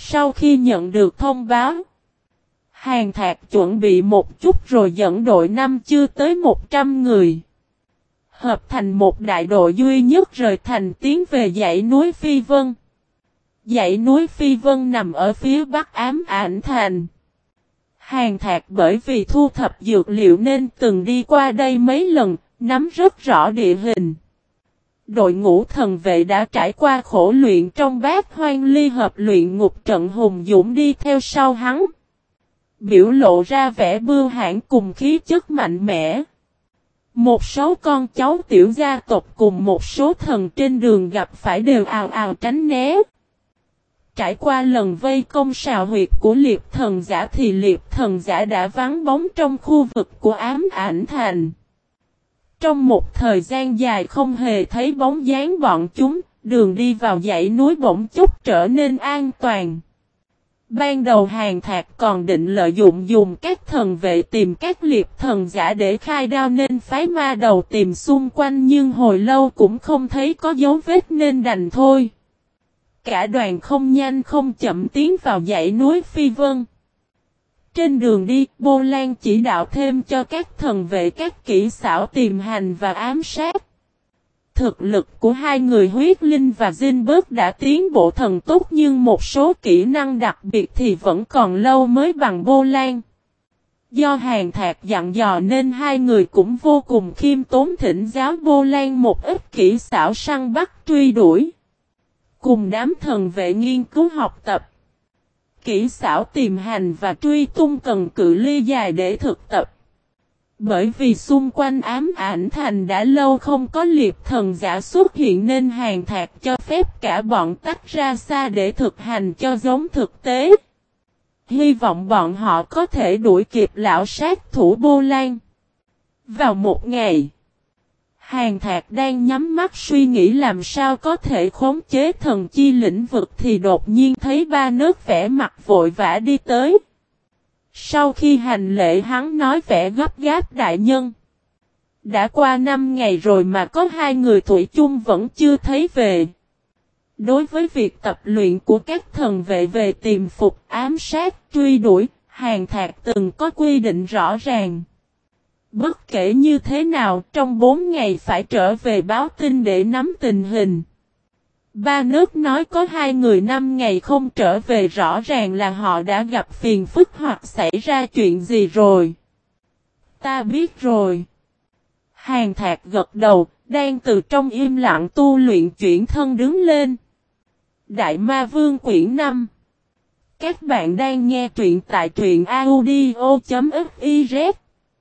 Sau khi nhận được thông báo, Hàn Thạc chuẩn bị một chút rồi dẫn đội năm chưa tới 100 người, hợp thành một đại đội duy nhất rời thành tiến về dãy núi Phi Vân. Dãy núi Phi Vân nằm ở phía bắc Ám Ảnh Thành. Hàn Thạc bởi vì thu thập dược liệu nên từng đi qua đây mấy lần, nắm rất rõ địa hình. Đội ngũ thần vệ đã trải qua khổ luyện trong Bát Hoang Ly Hợp luyện ngục trận hùng dũng đi theo sau hắn, biểu lộ ra vẻ bưu hãn cùng khí chất mạnh mẽ. Một số con cháu tiểu gia tộc cùng một số thần trên đường gặp phải đều ào ào tránh né. Trải qua lần vây công sào huyệt của liệp thần giả thì liệp thần giả đã vắng bóng trong khu vực của Ám Ảnh Thành. Trong một thời gian dài không hề thấy bóng dáng bọn chúng, đường đi vào dãy núi bỗng chốc trở nên an toàn. Ban đầu Hàn Thạc còn định lợi dụng dùng các thần vệ tìm các liệp thần giả để khai đao nên phái ma đầu tìm xung quanh, nhưng hồi lâu cũng không thấy có dấu vết nên đành thôi. Cả đoàn không nhanh không chậm tiến vào dãy núi Phi Vân. Trên đường đi, Bô Lan chỉ đạo thêm cho các thần vệ các kỹ xảo tìm hành và ám sát. Thực lực của hai người Huyết Linh và Dinh Bớt đã tiến bộ thần tốc, nhưng một số kỹ năng đặc biệt thì vẫn còn lâu mới bằng Bô Lan. Do Hàn Thạc dặn dò nên hai người cũng vô cùng khiêm tốn thỉnh giáo Bô Lan một ít kỹ xảo săn bắt truy đuổi. Cùng đám thần vệ nghiên cứu học tập. Kỹ xảo tìm hành và truy tung cần cự ly dài để thực tập. Bởi vì xung quanh Ám Ảnh Thành đã lâu không có liệp thần giả xuất hiện nên Hàn Thạc cho phép cả bọn tách ra xa để thực hành cho giống thực tế. Hy vọng bọn họ có thể đuổi kịp lão sát thủ Bô Lan. Vào một ngày, Hàn Thạc đang nhắm mắt suy nghĩ làm sao có thể khống chế thần chi lĩnh vực thì đột nhiên thấy ba nước vẻ mặt vội vã đi tới. Sau khi hành lễ hắn nói vẻ gấp gáp: đại nhân, đã qua 5 ngày rồi mà có hai người thủy chung vẫn chưa thấy về. Đối với việc tập luyện của các thần vệ về tìm phục, ám sát, truy đuổi, Hàn Thạc từng có quy định rõ ràng. Bất kể như thế nào, trong 4 ngày phải trở về báo tin để nắm tình hình. Ba nước nói có hai người 5 ngày không trở về, rõ ràng là họ đã gặp phiền phức hoặc xảy ra chuyện gì rồi. Ta biết rồi. Hàn Thạc gật đầu, đang từ trong im lặng tu luyện chuyển thân đứng lên. Đại Ma Vương quyển 5. Các bạn đang nghe truyện tại truyện audio.fiz.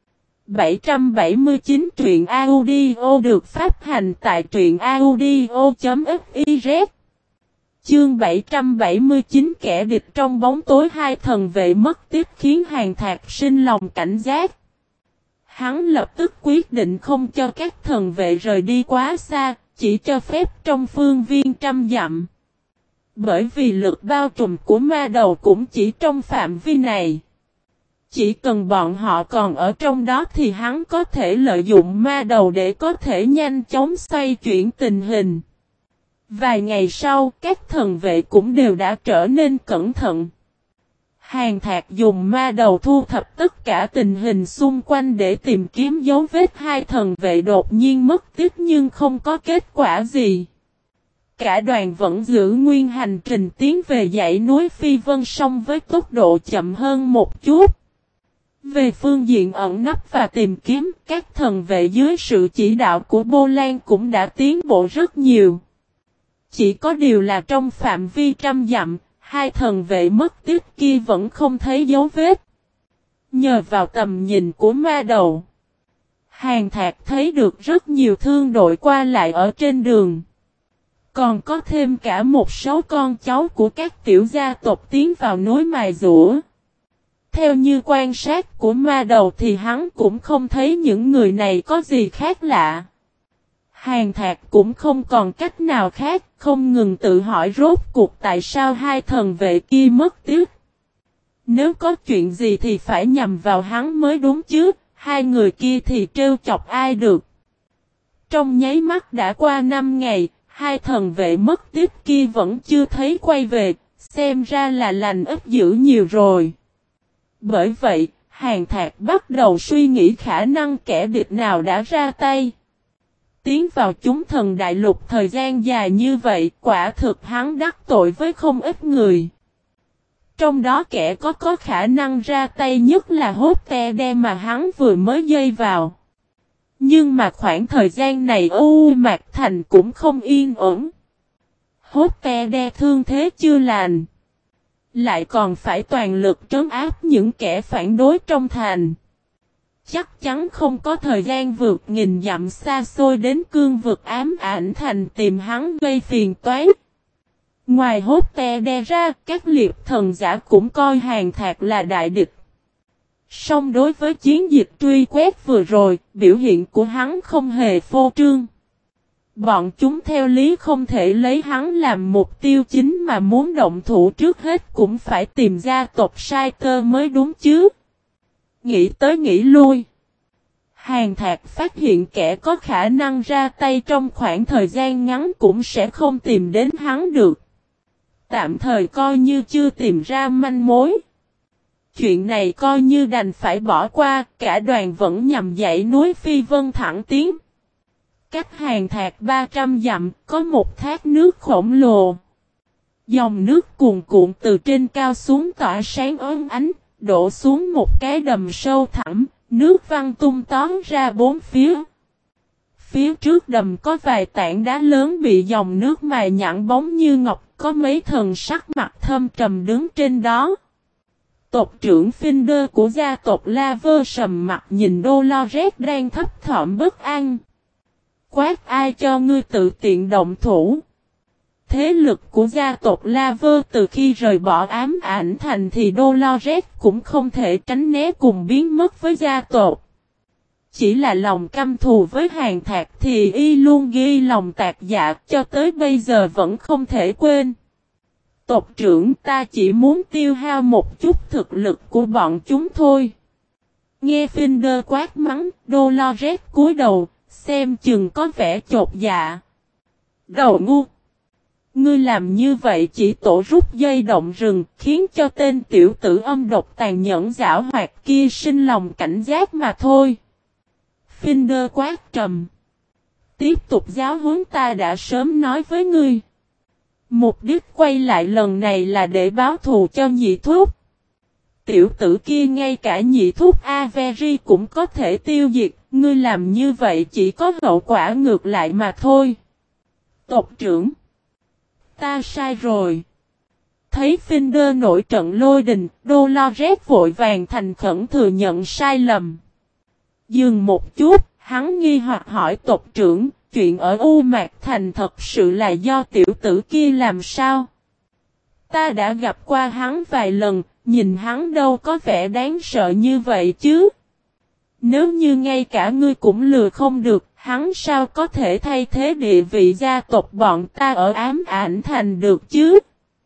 779 truyện audio được phát hành tại truyện audio.fiz. Chương 779 kẻ địch trong bóng tối. Hai thần vệ mất tiếp khiến Hàn Thạc sinh lòng cảnh giác. Hắn lập tức quyết định không cho các thần vệ rời đi quá xa, chỉ cho phép trong phương viên 100 dặm. Bởi vì lực bao trùm của ma đầu cũng chỉ trong phạm vi này. Chỉ cần bọn họ còn ở trong đó thì hắn có thể lợi dụng ma đầu để có thể nhanh chóng xoay chuyển tình hình. Vài ngày sau, các thần vệ cũng đều đã trở nên cẩn thận. Hàn Thạc dùng ma đầu thu thập tất cả tình hình xung quanh để tìm kiếm dấu vết hai thần vệ đột nhiên mất tích nhưng không có kết quả gì. Cả đoàn vẫn giữ nguyên hành trình tiến về dãy núi Phi Vân, song với tốc độ chậm hơn một chút. Về phương diện ẩn nấp và tìm kiếm, các thần vệ dưới sự chỉ đạo của Bô Lan cũng đã tiến bộ rất nhiều. Chỉ có điều là trong phạm vi 100 dặm, hai thần vệ mất tích kia vẫn không thấy dấu vết. Nhờ vào tầm nhìn của ma đầu, Hàn Thạc thấy được rất nhiều thương đội qua lại ở trên đường. Còn có thêm cả một số con cháu của các tiểu gia tộc tiến vào núi mài giũa. Theo như quan sát của ma đầu thì hắn cũng không thấy những người này có gì khác lạ. Hàn Thạc cũng không còn cách nào khác, không ngừng tự hỏi rốt cuộc tại sao hai thần vệ kia mất tích. Nếu có chuyện gì thì phải nhằm vào hắn mới đúng chứ, hai người kia thì trêu chọc ai được. Trong nháy mắt đã qua 5 ngày, hai thần vệ mất tích kia vẫn chưa thấy quay về, xem ra là lành ít dữ nhiều rồi. Bởi vậy, Hàn Thạc bắt đầu suy nghĩ khả năng kẻ địch nào đã ra tay. Tiến vào chúng thần đại lục thời gian dài như vậy, quả thực hắn đắc tội với không ít người. Trong đó kẻ có khả năng ra tay nhất là Hốt-te-đe mà hắn vừa mới dây vào. Nhưng mà khoảng thời gian này U Mạc Thành cũng không yên ổn. Hốt-te-đe thương thế chưa lành. Lại còn phải toàn lực trấn áp những kẻ phản đối trong thành. Chắc chắn không có thời gian vượt nghìn dặm xa xôi đến cương vực ám ảnh thành tìm hắn gây phiền toái. Ngoài Hốt-te-đe ra, các liệp thần giả cũng coi Hàn Thạc là đại địch. Song đối với chiến dịch truy quét vừa rồi, biểu hiện của hắn không hề phô trương. Bọn chúng theo lý không thể lấy hắn làm mục tiêu chính mà muốn động thủ trước hết cũng phải tìm gia tộc sai cơ mới đúng chứ. Nghĩ tới nghĩ lui. Hàn Thạc phát hiện kẻ có khả năng ra tay trong khoảng thời gian ngắn cũng sẽ không tìm đến hắn được. Tạm thời coi như chưa tìm ra manh mối. Chuyện này coi như đành phải bỏ qua, cả đoàn vẫn nhằm dãy núi Phi Vân thẳng tiến. Cách Hàn Thạc 300 dặm, có một thác nước khổng lồ. Dòng nước cuồn cuộn từ trên cao xuống tỏa sáng óng ánh, đổ xuống một cái đầm sâu thẳm, nước văng tung tóm ra bốn phía. Phía trước đầm có vài tảng đá lớn bị dòng nước mài nhẵn bóng như ngọc, có mấy thần sắc mặt thâm trầm đứng trên đó. Tộc trưởng Finder của gia tộc Laver sầm mặt nhìn Dolores đang thấp thỏm bất an. Quát ai cho ngươi tự tiện động thủ. Thế lực của gia tộc Laver từ khi rời bỏ ám ảnh thành thì Dolores cũng không thể tránh né cùng biến mất với gia tộc. Chỉ là lòng căm thù với Hàn Thạc thì y luôn ghi lòng tạc dạ cho tới bây giờ vẫn không thể quên. Tộc trưởng ta chỉ muốn tiêu hao một chút thực lực của bọn chúng thôi. Nghe Finder quát mắng, Dolores cúi đầu, xem chừng có vẻ chột dạ. Đầu ngu! Ngươi làm như vậy chỉ tổ rút dây động rừng, khiến cho tên tiểu tử âm độc tàn nhẫn giảo hoạt kia sinh lòng cảnh giác mà thôi. Finder quát trầm. Tiếp tục giáo huấn ta đã sớm nói với ngươi. Mục đích quay lại lần này là để báo thù cho nhị thúc. Tiểu tử kia ngay cả nhị thúc Avery cũng có thể tiêu diệt, ngươi làm như vậy chỉ có hậu quả ngược lại mà thôi. Tộc trưởng. Ta sai rồi. Thấy Finder nổi trận lôi đình, Dolores vội vàng thành khẩn thừa nhận sai lầm. Dừng một chút, hắn nghi hoặc hỏi tộc trưởng, chuyện ở U Mạc Thành thật sự là do tiểu tử kia làm sao? Ta đã gặp qua hắn vài lần, nhìn hắn đâu có vẻ đáng sợ như vậy chứ. Nếu như ngay cả ngươi cũng lừa không được, hắn sao có thể thay thế địa vị gia tộc bọn ta ở ám ảnh thành được chứ?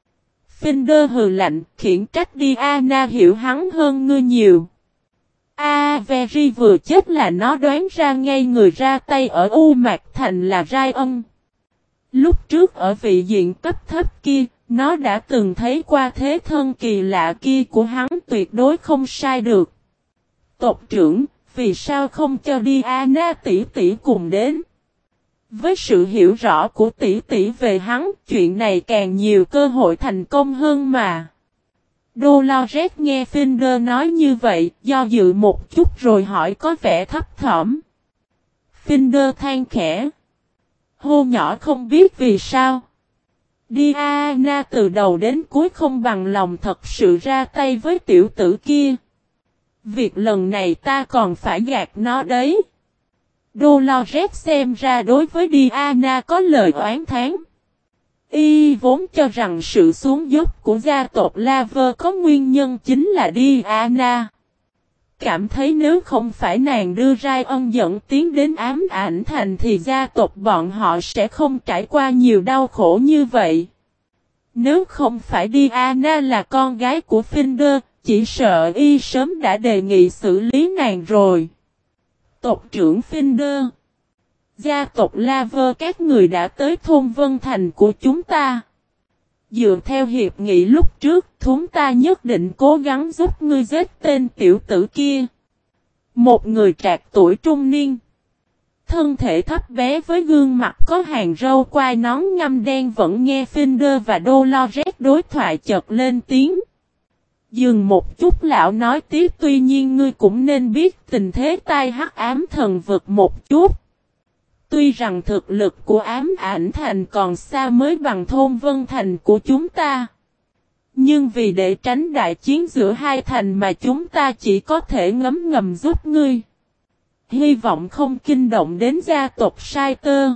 Finder hừ lạnh, khiển trách đi Anna hiểu hắn hơn ngươi nhiều. Avery vừa chết là nó đoán ra ngay người ra tay ở U Mạc Thành là Ryan. Lúc trước ở vị diện cấp thấp kia, nó đã từng thấy qua thế thân kỳ lạ kia của hắn tuyệt đối không sai được. Tộc trưởng, vì sao không cho Diana tỷ tỷ cùng đến? Với sự hiểu rõ của tỷ tỷ về hắn, chuyện này càng nhiều cơ hội thành công hơn mà. Dolores nghe Finder nói như vậy, do dự một chút rồi hỏi có vẻ thấp thỏm. Finder than khẽ. Hô nhỏ không biết vì sao. Diana từ đầu đến cuối không bằng lòng thật sự ra tay với tiểu tử kia. Việc lần này ta còn phải gạt nó đấy. Dolores xem ra đối với Diana có lời oán thán. Y vốn cho rằng sự xuống dốc của gia tộc Laver có nguyên nhân chính là Diana. Cảm thấy nếu không phải nàng đưa Ryan dẫn tiến đến ám ảnh thành thì gia tộc bọn họ sẽ không trải qua nhiều đau khổ như vậy. Nếu không phải Diana là con gái của Finder, chỉ sợ y sớm đã đề nghị xử lý nàng rồi. Tộc trưởng Finder. Gia tộc Laver các người đã tới thôn Vân Thành của chúng ta. Dựa theo hiệp nghị lúc trước, chúng ta nhất định cố gắng giúp ngươi giết tên tiểu tử kia. Một người trạc tuổi trung niên. Thân thể thấp bé với gương mặt có hàng râu quai nón ngăm đen vẫn nghe Finder và Dolores đối thoại chợt lên tiếng. Dừng một chút lão nói tiếp, tuy nhiên ngươi cũng nên biết tình thế tai hắc ám thần vực một chút. Tuy rằng thực lực của ám ảnh thành còn xa mới bằng thôn vân thành của chúng ta. Nhưng vì để tránh đại chiến giữa hai thành mà chúng ta chỉ có thể ngấm ngầm giúp ngươi. Hy vọng không kinh động đến gia tộc Saiter.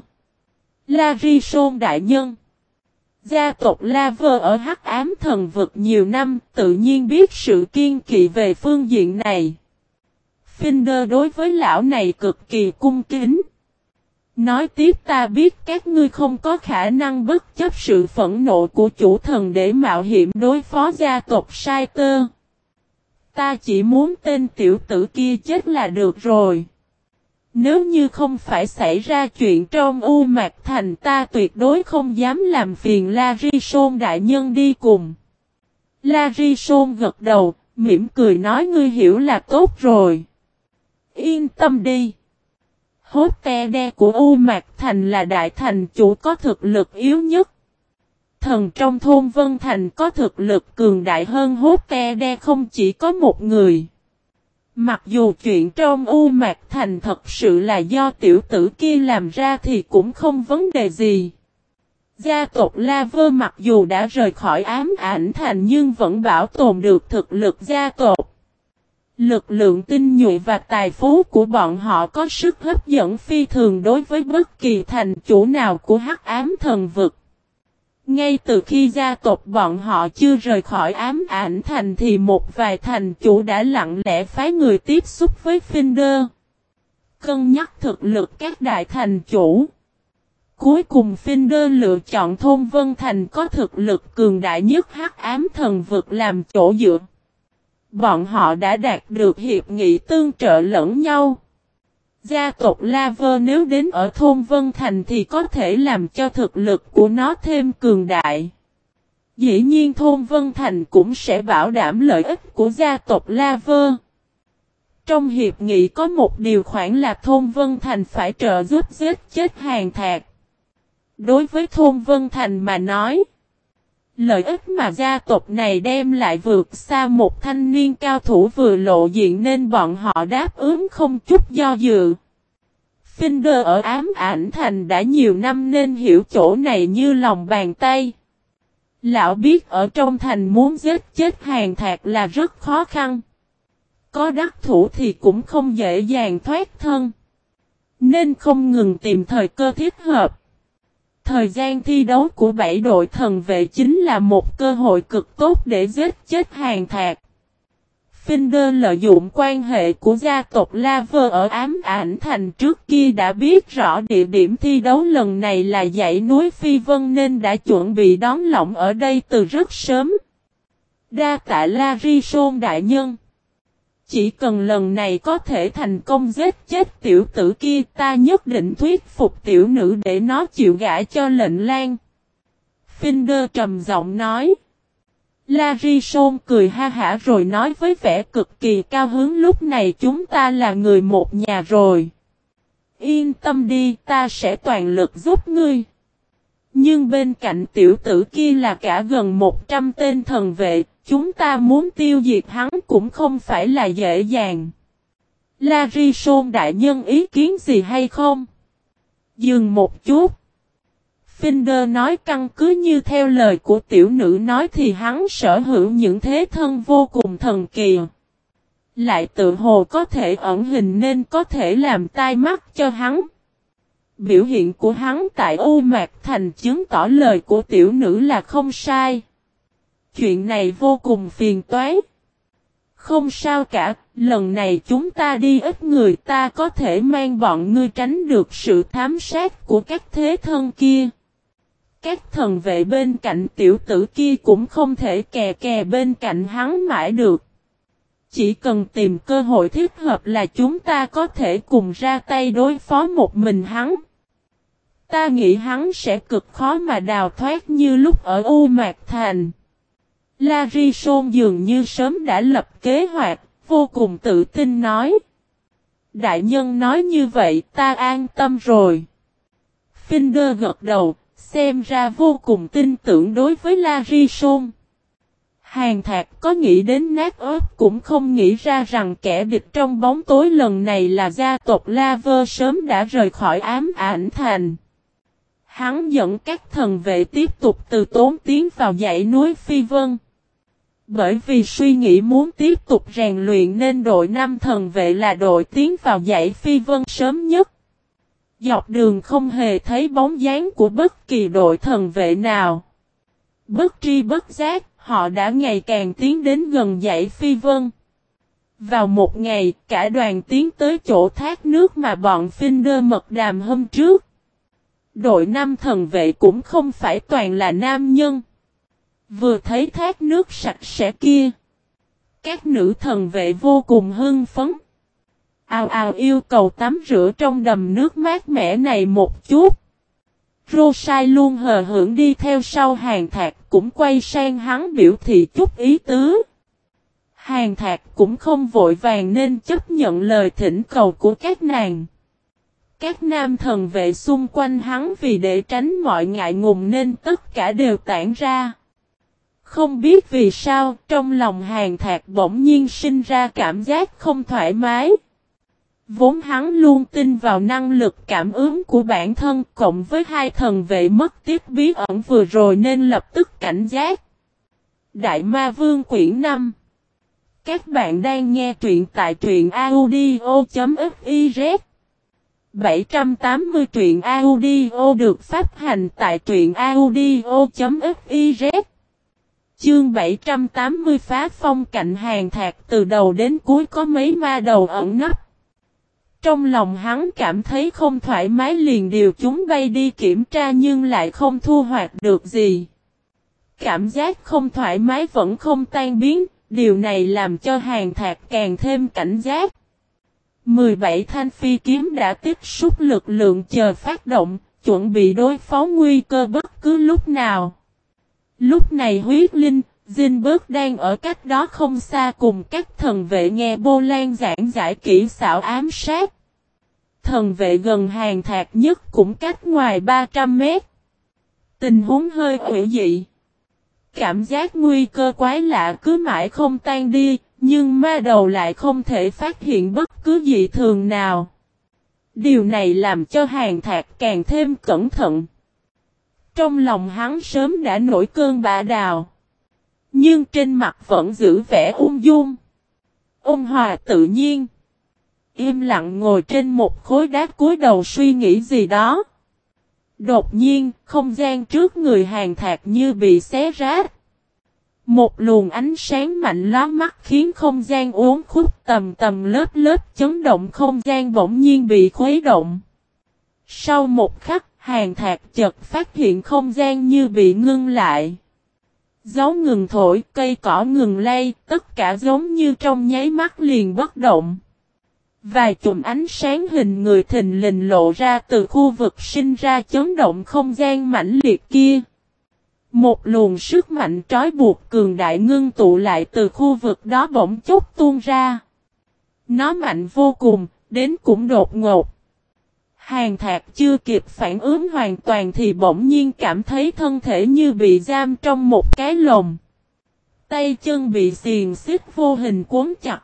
Larison đại nhân. Gia tộc Laver ở hắc ám thần vực nhiều năm, tự nhiên biết sự kiên kỵ về phương diện này. Finder đối với lão này cực kỳ cung kính. Nói tiếp, ta biết các ngươi không có khả năng bất chấp sự phẫn nộ của chủ thần để mạo hiểm đối phó gia tộc Saiter. Ta chỉ muốn tên tiểu tử kia chết là được rồi. Nếu như không phải xảy ra chuyện trong U Mạc Thành, ta tuyệt đối không dám làm phiền Larison đại nhân đi cùng. Larison gật đầu, mỉm cười nói, ngươi hiểu là tốt rồi. Yên tâm đi. Hốt-te-đe của U Mạc Thành là đại thành chủ có thực lực yếu nhất. Thần trong thôn Vân Thành có thực lực cường đại hơn Hốt-te-đe không chỉ có một người. Mặc dù chuyện trong U Mạc Thành thật sự là do tiểu tử kia làm ra thì cũng không vấn đề gì. Gia tộc Laver mặc dù đã rời khỏi ám ảnh thành nhưng vẫn bảo tồn được thực lực gia tộc. Lực lượng tinh nhuệ và tài phú của bọn họ có sức hấp dẫn phi thường đối với bất kỳ thành chủ nào của hắc ám thần vực. Ngay từ khi gia tộc bọn họ chưa rời khỏi ám ảnh thành thì một vài thành chủ đã lặng lẽ phái người tiếp xúc với Finder. Cân nhắc thực lực các đại thành chủ. Cuối cùng Finder lựa chọn thôn Vân Thành có thực lực cường đại nhất hắc ám thần vực làm chỗ dựa. Bọn họ đã đạt được hiệp nghị tương trợ lẫn nhau. Gia tộc Laver nếu đến ở thôn Vân Thành thì có thể làm cho thực lực của nó thêm cường đại. Dĩ nhiên thôn Vân Thành cũng sẽ bảo đảm lợi ích của gia tộc Laver. Trong hiệp nghị có một điều khoản là thôn Vân Thành phải trợ giúp giết chết Hàn Thạc. Đối với thôn Vân Thành mà nói, lợi ích mà gia tộc này đem lại vượt xa một thanh niên cao thủ vừa lộ diện nên bọn họ đáp ứng không chút do dự. Finder ở ám ảnh thành đã nhiều năm nên hiểu chỗ này như lòng bàn tay. Lão biết ở trong thành muốn giết chết Hàn Thạc là rất khó khăn. Có đắc thủ thì cũng không dễ dàng thoát thân. Nên không ngừng tìm thời cơ thích hợp. Thời gian thi đấu của 7 đội thần vệ chính là một cơ hội cực tốt để giết chết Hàn Thạc. Finder lợi dụng quan hệ của gia tộc Laver ở ám ảnh thành trước kia đã biết rõ địa điểm thi đấu lần này là dãy núi Phi Vân nên đã chuẩn bị đón lỏng ở đây từ rất sớm. Đa tạ Larison đại nhân. Chỉ cần lần này có thể thành công giết chết tiểu tử kia ta nhất định thuyết phục tiểu nữ để nó chịu gả cho lệnh lang. Finder trầm giọng nói. Larison cười ha hả rồi nói với vẻ cực kỳ cao hứng, lúc này chúng ta là người một nhà rồi. Yên tâm đi, ta sẽ toàn lực giúp ngươi. Nhưng bên cạnh tiểu tử kia là cả gần 100 tên thần vệ, chúng ta muốn tiêu diệt hắn cũng không phải là dễ dàng. Larison đại nhân ý kiến gì hay không? Dừng một chút. Finder nói căn cứ như theo lời của tiểu nữ nói thì hắn sở hữu những thế thân vô cùng thần kỳ. Lại tự hồ có thể ẩn hình nên có thể làm tai mắt cho hắn. Biểu hiện của hắn tại U Mạc Thành chứng tỏ lời của tiểu nữ là không sai. Chuyện này vô cùng phiền toái. Không sao cả, lần này chúng ta đi ít người ta có thể mang bọn ngươi tránh được sự thám sát của các thế thân kia. Các thần vệ bên cạnh tiểu tử kia cũng không thể kè kè bên cạnh hắn mãi được. Chỉ cần tìm cơ hội thích hợp là chúng ta có thể cùng ra tay đối phó một mình hắn. Ta nghĩ hắn sẽ cực khó mà đào thoát như lúc ở U Mạc Thành. Larison dường như sớm đã lập kế hoạch, vô cùng tự tin nói. Đại nhân nói như vậy ta an tâm rồi. Finder gật đầu, xem ra vô cùng tin tưởng đối với Larison. Hàn Thạc có nghĩ đến nát ớt cũng không nghĩ ra rằng kẻ địch trong bóng tối lần này là gia tộc Laver sớm đã rời khỏi ám ảnh thành. Hắn dẫn các thần vệ tiếp tục từ tốn tiến vào dãy núi Phi Vân. Bởi vì suy nghĩ muốn tiếp tục rèn luyện nên đội 5 thần vệ là đội tiến vào dãy Phi Vân sớm nhất. Dọc đường không hề thấy bóng dáng của bất kỳ đội thần vệ nào. Bất tri bất giác, họ đã ngày càng tiến đến gần dãy Phi Vân. Vào một ngày, cả đoàn tiến tới chỗ thác nước mà bọn Finder mật đàm hôm trước. Đội 5 thần vệ cũng không phải toàn là nam nhân. Vừa thấy thác nước sạch sẽ kia, các nữ thần vệ vô cùng hưng phấn. Ào ào yêu cầu tắm rửa trong đầm nước mát mẻ này một chút. Rosai luôn hờ hững đi theo sau Hàn Thạc cũng quay sang hắn biểu thị chút ý tứ. Hàn Thạc cũng không vội vàng nên chấp nhận lời thỉnh cầu của các nàng. Các nam thần vệ xung quanh hắn vì để tránh mọi ngại ngùng nên tất cả đều tản ra. Không biết vì sao trong lòng Hàn Thạc bỗng nhiên sinh ra cảm giác không thoải mái. Vốn hắn luôn tin vào năng lực cảm ứng của bản thân cộng với hai thần vệ mất tiếp bí ẩn vừa rồi nên lập tức cảnh giác. Đại Ma Vương quyển 5. Các bạn đang nghe truyện tại truyện audio.fiz 780 truyện audio được phát hành tại truyện audio.fiz. Chương 780 phá phong cạnh Hàn Thạc từ đầu đến cuối có mấy ma đầu ẩn nấp. Trong lòng hắn cảm thấy không thoải mái liền điều chúng bay đi kiểm tra nhưng lại không thu hoạch được gì. Cảm giác không thoải mái vẫn không tan biến, điều này làm cho Hàn Thạc càng thêm cảnh giác. 17 thanh phi kiếm đã tích xúc lực lượng chờ phát động, chuẩn bị đối phó nguy cơ bất cứ lúc nào. Lúc này huyết linh, Zinberg đang ở cách đó không xa cùng các thần vệ nghe Bô Lan giảng giải kỹ xảo ám sát. Thần vệ gần Hàn Thạc nhất cũng cách ngoài 300 mét. Tình huống hơi hủy dị. Cảm giác nguy cơ quái lạ cứ mãi không tan đi, nhưng ma đầu lại không thể phát hiện bất cứ dị thường nào. Điều này làm cho Hàn Thạc càng thêm cẩn thận. Trong lòng hắn sớm đã nổi cơn bạo đào. Nhưng trên mặt vẫn giữ vẻ ung dung. Ôn hòa tự nhiên. Im lặng ngồi trên một khối đá cúi đầu suy nghĩ gì đó. Đột nhiên, không gian trước người Hàn Thạc như bị xé rách. Một luồng ánh sáng mạnh lóa mắt khiến không gian uốn khúc tầm tầm lớp lớp chấn động không gian bỗng nhiên bị khuấy động. Sau một khắc, Hàn Thạc chợt phát hiện không gian như bị ngưng lại. Gió ngừng thổi, cây cỏ ngừng lay, tất cả giống như trong nháy mắt liền bất động. Vài chùm ánh sáng hình người thình lình lộ ra từ khu vực sinh ra chấn động không gian mãnh liệt kia. Một luồng sức mạnh trói buộc cường đại ngưng tụ lại từ khu vực đó bỗng chốc tuôn ra. Nó mạnh vô cùng, đến cũng đột ngột. Hàn Thạc chưa kịp phản ứng hoàn toàn thì bỗng nhiên cảm thấy thân thể như bị giam trong một cái lồng. Tay chân bị xiềng xích vô hình cuốn chặt.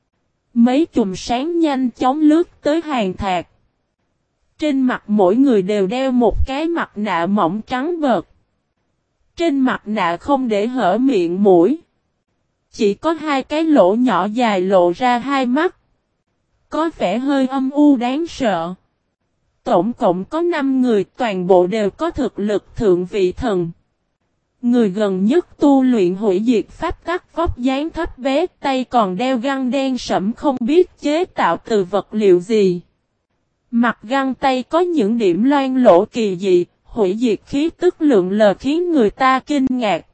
Mấy chùm sáng nhanh chóng lướt tới Hàn Thạc. Trên mặt mỗi người đều đeo một cái mặt nạ mỏng trắng bợt. Trên mặt nạ không để hở miệng mũi. Chỉ có hai cái lỗ nhỏ dài lộ ra hai mắt. Có vẻ hơi âm u đáng sợ. Tổng cộng có 5 người toàn bộ đều có thực lực thượng vị thần. Người gần nhất tu luyện hủy diệt pháp tắc vóc dáng thấp bé tay còn đeo găng đen sẫm không biết chế tạo từ vật liệu gì. Mặt găng tay có những điểm loang lỗ kỳ dị, hủy diệt khí tức lượng lờ khiến người ta kinh ngạc.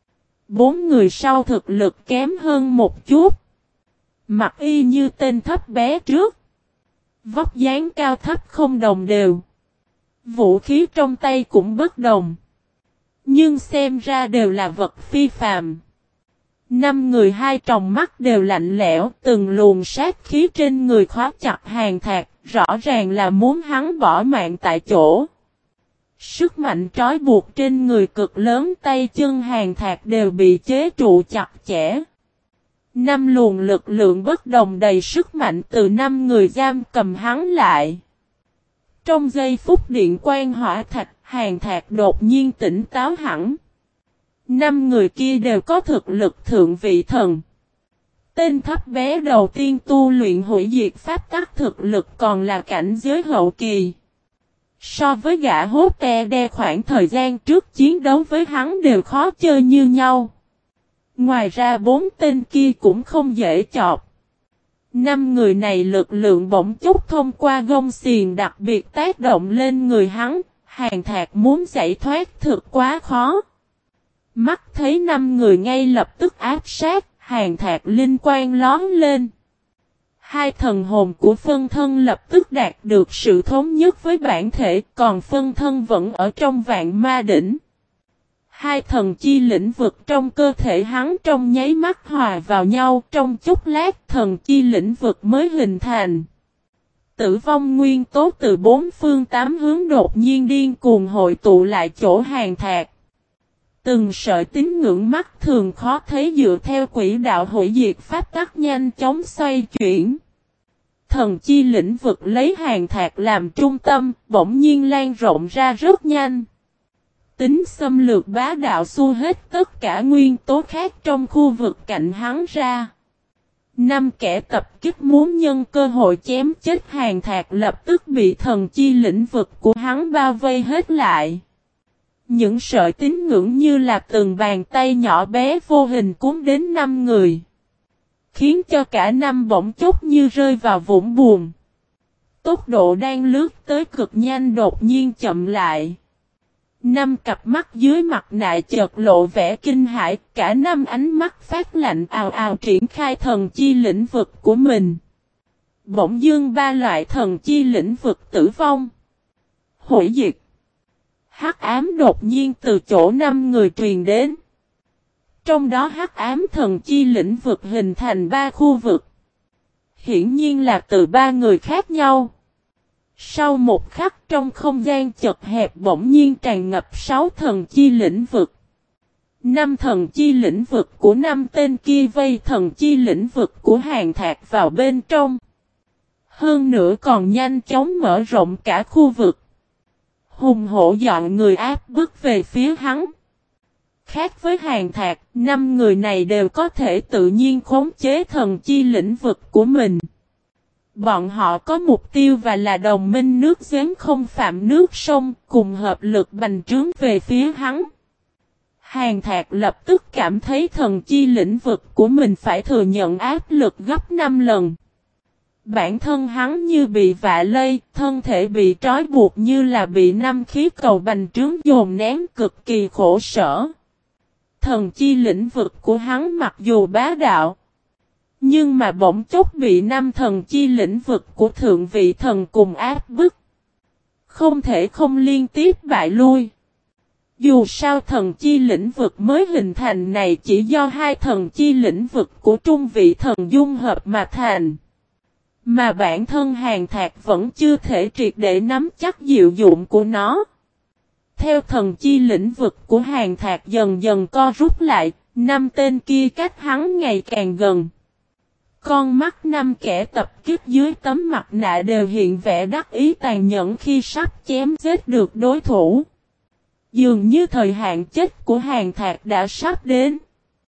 4 người sau thực lực kém hơn một chút. Mặt y như tên thấp bé trước. Vóc dáng cao thấp không đồng đều. Vũ khí trong tay cũng bất đồng. Nhưng xem ra đều là vật phi phàm. 5 người hai tròng mắt đều lạnh lẽo, từng luồng sát khí trên người khóa chặt Hàn Thạc, rõ ràng là muốn hắn bỏ mạng tại chỗ. Sức mạnh trói buộc trên người cực lớn, tay chân Hàn Thạc đều bị chế trụ chặt chẽ. 5 luồng lực lượng bất đồng đầy sức mạnh từ 5 người giam cầm hắn lại. Trong giây phút điện quang hỏa thạch, Hàn Thạc đột nhiên tỉnh táo hẳn. 5 người kia đều có thực lực thượng vị thần. Tên thấp bé đầu tiên tu luyện hủy diệt pháp tắc thực lực còn là cảnh giới hậu kỳ. So với gã hốt đe khoảng thời gian trước chiến đấu với hắn đều khó chơi như nhau. Ngoài ra 4 tên kia cũng không dễ chọc. 5 người này lực lượng bỗng chốc thông qua gông xiềng đặc biệt tác động lên người hắn, Hàn Thạc muốn giải thoát thực quá khó. Mắt thấy 5 người ngay lập tức áp sát, Hàn Thạc linh quang lóm lên. Hai thần hồn của phân thân lập tức đạt được sự thống nhất với bản thể, còn phân thân vẫn ở trong vạn ma đỉnh. Hai thần chi lĩnh vực trong cơ thể hắn trong nháy mắt hòa vào nhau, trong chốc lát thần chi lĩnh vực mới hình thành. Tử vong nguyên tố từ 4 phương 8 hướng đột nhiên điên cuồng hội tụ lại chỗ Hàn Thạc. Từng sợi tín ngưỡng mắt thường khó thấy dựa theo quỹ đạo hủy diệt pháp tắc nhanh chóng xoay chuyển. Thần chi lĩnh vực lấy Hàn Thạc làm trung tâm, bỗng nhiên lan rộng ra rất nhanh. Tính xâm lược bá đạo xua hết tất cả nguyên tố khác trong khu vực cạnh hắn ra. 5 kẻ tập kích muốn nhân cơ hội chém chết Hàn Thạc lập tức bị thần chi lĩnh vực của hắn bao vây hết lại. Những sợi tín ngưỡng như là từng bàn tay nhỏ bé vô hình cuốn đến 5 người. Khiến cho cả 5 bỗng chốc như rơi vào vũng buồn. Tốc độ đang lướt tới cực nhanh đột nhiên chậm lại. 5 cặp mắt dưới mặt nạ chợt lộ vẻ kinh hãi, cả 5 ánh mắt phát lạnh ào ào triển khai thần chi lĩnh vực của mình. Bỗng dưng 3 loại thần chi lĩnh vực tử vong, hủy diệt, hắc ám đột nhiên từ chỗ 5 người truyền đến. Trong đó hắc ám thần chi lĩnh vực hình thành 3 khu vực. Hiển nhiên là từ 3 người khác nhau. Sau một khắc trong không gian chật hẹp bỗng nhiên tràn ngập 6 thần chi lĩnh vực. 5 thần chi lĩnh vực của 5 tên kia vây thần chi lĩnh vực của Hàn Thạc vào bên trong. Hơn nữa còn nhanh chóng mở rộng cả khu vực. Hùng hổ dọn người áp bức về phía hắn. Khác với Hàn Thạc, 5 người này đều có thể tự nhiên khống chế thần chi lĩnh vực của mình. Bọn họ có mục tiêu và là đồng minh nước giếng không phạm nước sông, cùng hợp lực bành trướng về phía hắn. Hàn Thạc lập tức cảm thấy thần chi lĩnh vực của mình phải thừa nhận áp lực gấp 5 lần. Bản thân hắn như bị vạ lây, thân thể bị trói buộc như là bị 5 khí cầu bành trướng dồn nén cực kỳ khổ sở. Thần chi lĩnh vực của hắn mặc dù bá đạo, nhưng mà bỗng chốc bị 5 thần chi lĩnh vực của thượng vị thần cùng áp bức. Không thể không liên tiếp bại lui. Dù sao thần chi lĩnh vực mới hình thành này chỉ do 2 thần chi lĩnh vực của trung vị thần dung hợp mà thành. Mà bản thân Hàn Thạc vẫn chưa thể triệt để nắm chắc diệu dụng của nó. Theo thần chi lĩnh vực của Hàn Thạc dần dần co rút lại, 5 tên kia cách hắn ngày càng gần. Con mắt 5 kẻ tập kích dưới tấm mặt nạ đều hiện vẻ đắc ý tàn nhẫn khi sắp chém giết được đối thủ. Dường như thời hạn chết của Hàn Thạc đã sắp đến.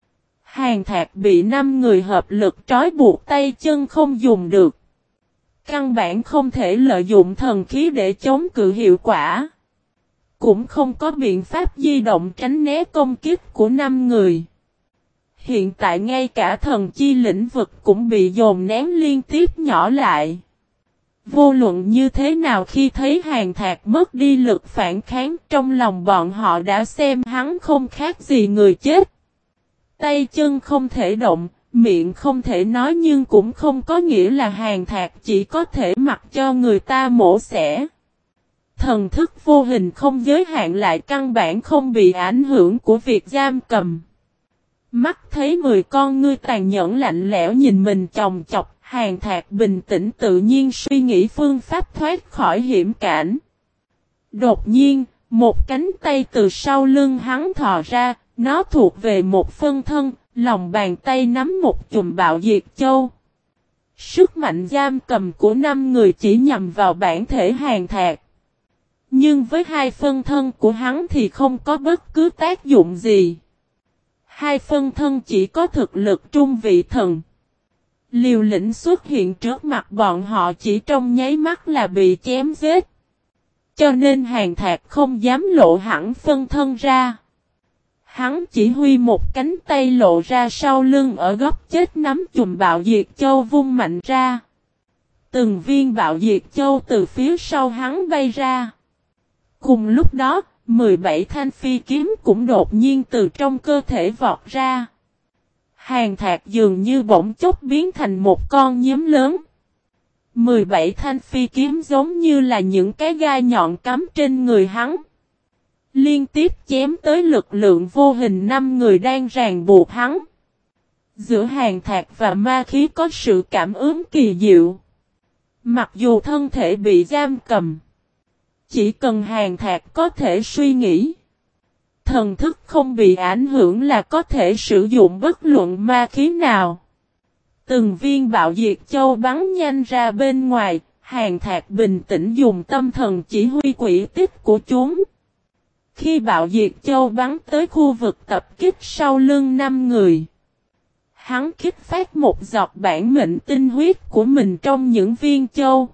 Hàn Thạc bị 5 người hợp lực trói buộc tay chân không dùng được. Căn bản không thể lợi dụng thần khí để chống cự hiệu quả. Cũng không có biện pháp di động tránh né công kích của 5 người. Hiện tại ngay cả thần chi lĩnh vực cũng bị dồn nén liên tiếp nhỏ lại. Vô luận như thế nào khi thấy Hàn Thạc mất đi lực phản kháng, trong lòng bọn họ đã xem hắn không khác gì người chết. Tay chân không thể động, miệng không thể nói nhưng cũng không có nghĩa là Hàn Thạc chỉ có thể mặc cho người ta mổ xẻ. Thần thức vô hình không giới hạn lại căn bản không bị ảnh hưởng của việc giam cầm. Mắt thấy 10 con ngươi tàn nhẫn lạnh lẽo nhìn mình chòng chọc, Hàn Thạc bình tĩnh tự nhiên suy nghĩ phương pháp thoát khỏi hiểm cảnh. Đột nhiên, một cánh tay từ sau lưng hắn thò ra, nó thuộc về một phân thân, lòng bàn tay nắm một chùm bạo diệt châu. Sức mạnh giam cầm của 5 người chỉ nhằm vào bản thể Hàn Thạc. Nhưng với hai phân thân của hắn thì không có bất cứ tác dụng gì. Hai phân thân chỉ có thực lực trung vị thần. Liều lĩnh xuất hiện trước mặt bọn họ chỉ trong nháy mắt là bị chém giết. Cho nên Hàn Thạc không dám lộ hẳn phân thân ra. Hắn chỉ huy một cánh tay lộ ra sau lưng ở góc chết nắm chùm bạo diệt châu vung mạnh ra. Từng viên bạo diệt châu từ phía sau hắn bay ra. Cùng lúc đó, 17 thanh phi kiếm cũng đột nhiên từ trong cơ thể vọt ra. Hàn Thạc dường như bỗng chốc biến thành một con nhím lớn. 17 thanh phi kiếm giống như là những cái gai nhọn cắm trên người hắn. Liên tiếp chém tới lực lượng vô hình 5 người đang ràng buộc hắn. Giữa Hàn Thạc và ma khí có sự cảm ứng kỳ diệu. Mặc dù thân thể bị giam cầm, chỉ cần Hàn Thạc có thể suy nghĩ, thần thức không bị ảnh hưởng là có thể sử dụng bất luận ma khí nào. Từng viên bạo diệt châu bắn nhanh ra bên ngoài, Hàn Thạc bình tĩnh dùng tâm thần chỉ huy quỹ tích của chúng. Khi bạo diệt châu bắn tới khu vực tập kích sau lưng 5 người, hắn kích phát một giọt bản mệnh tinh huyết của mình trong những viên châu.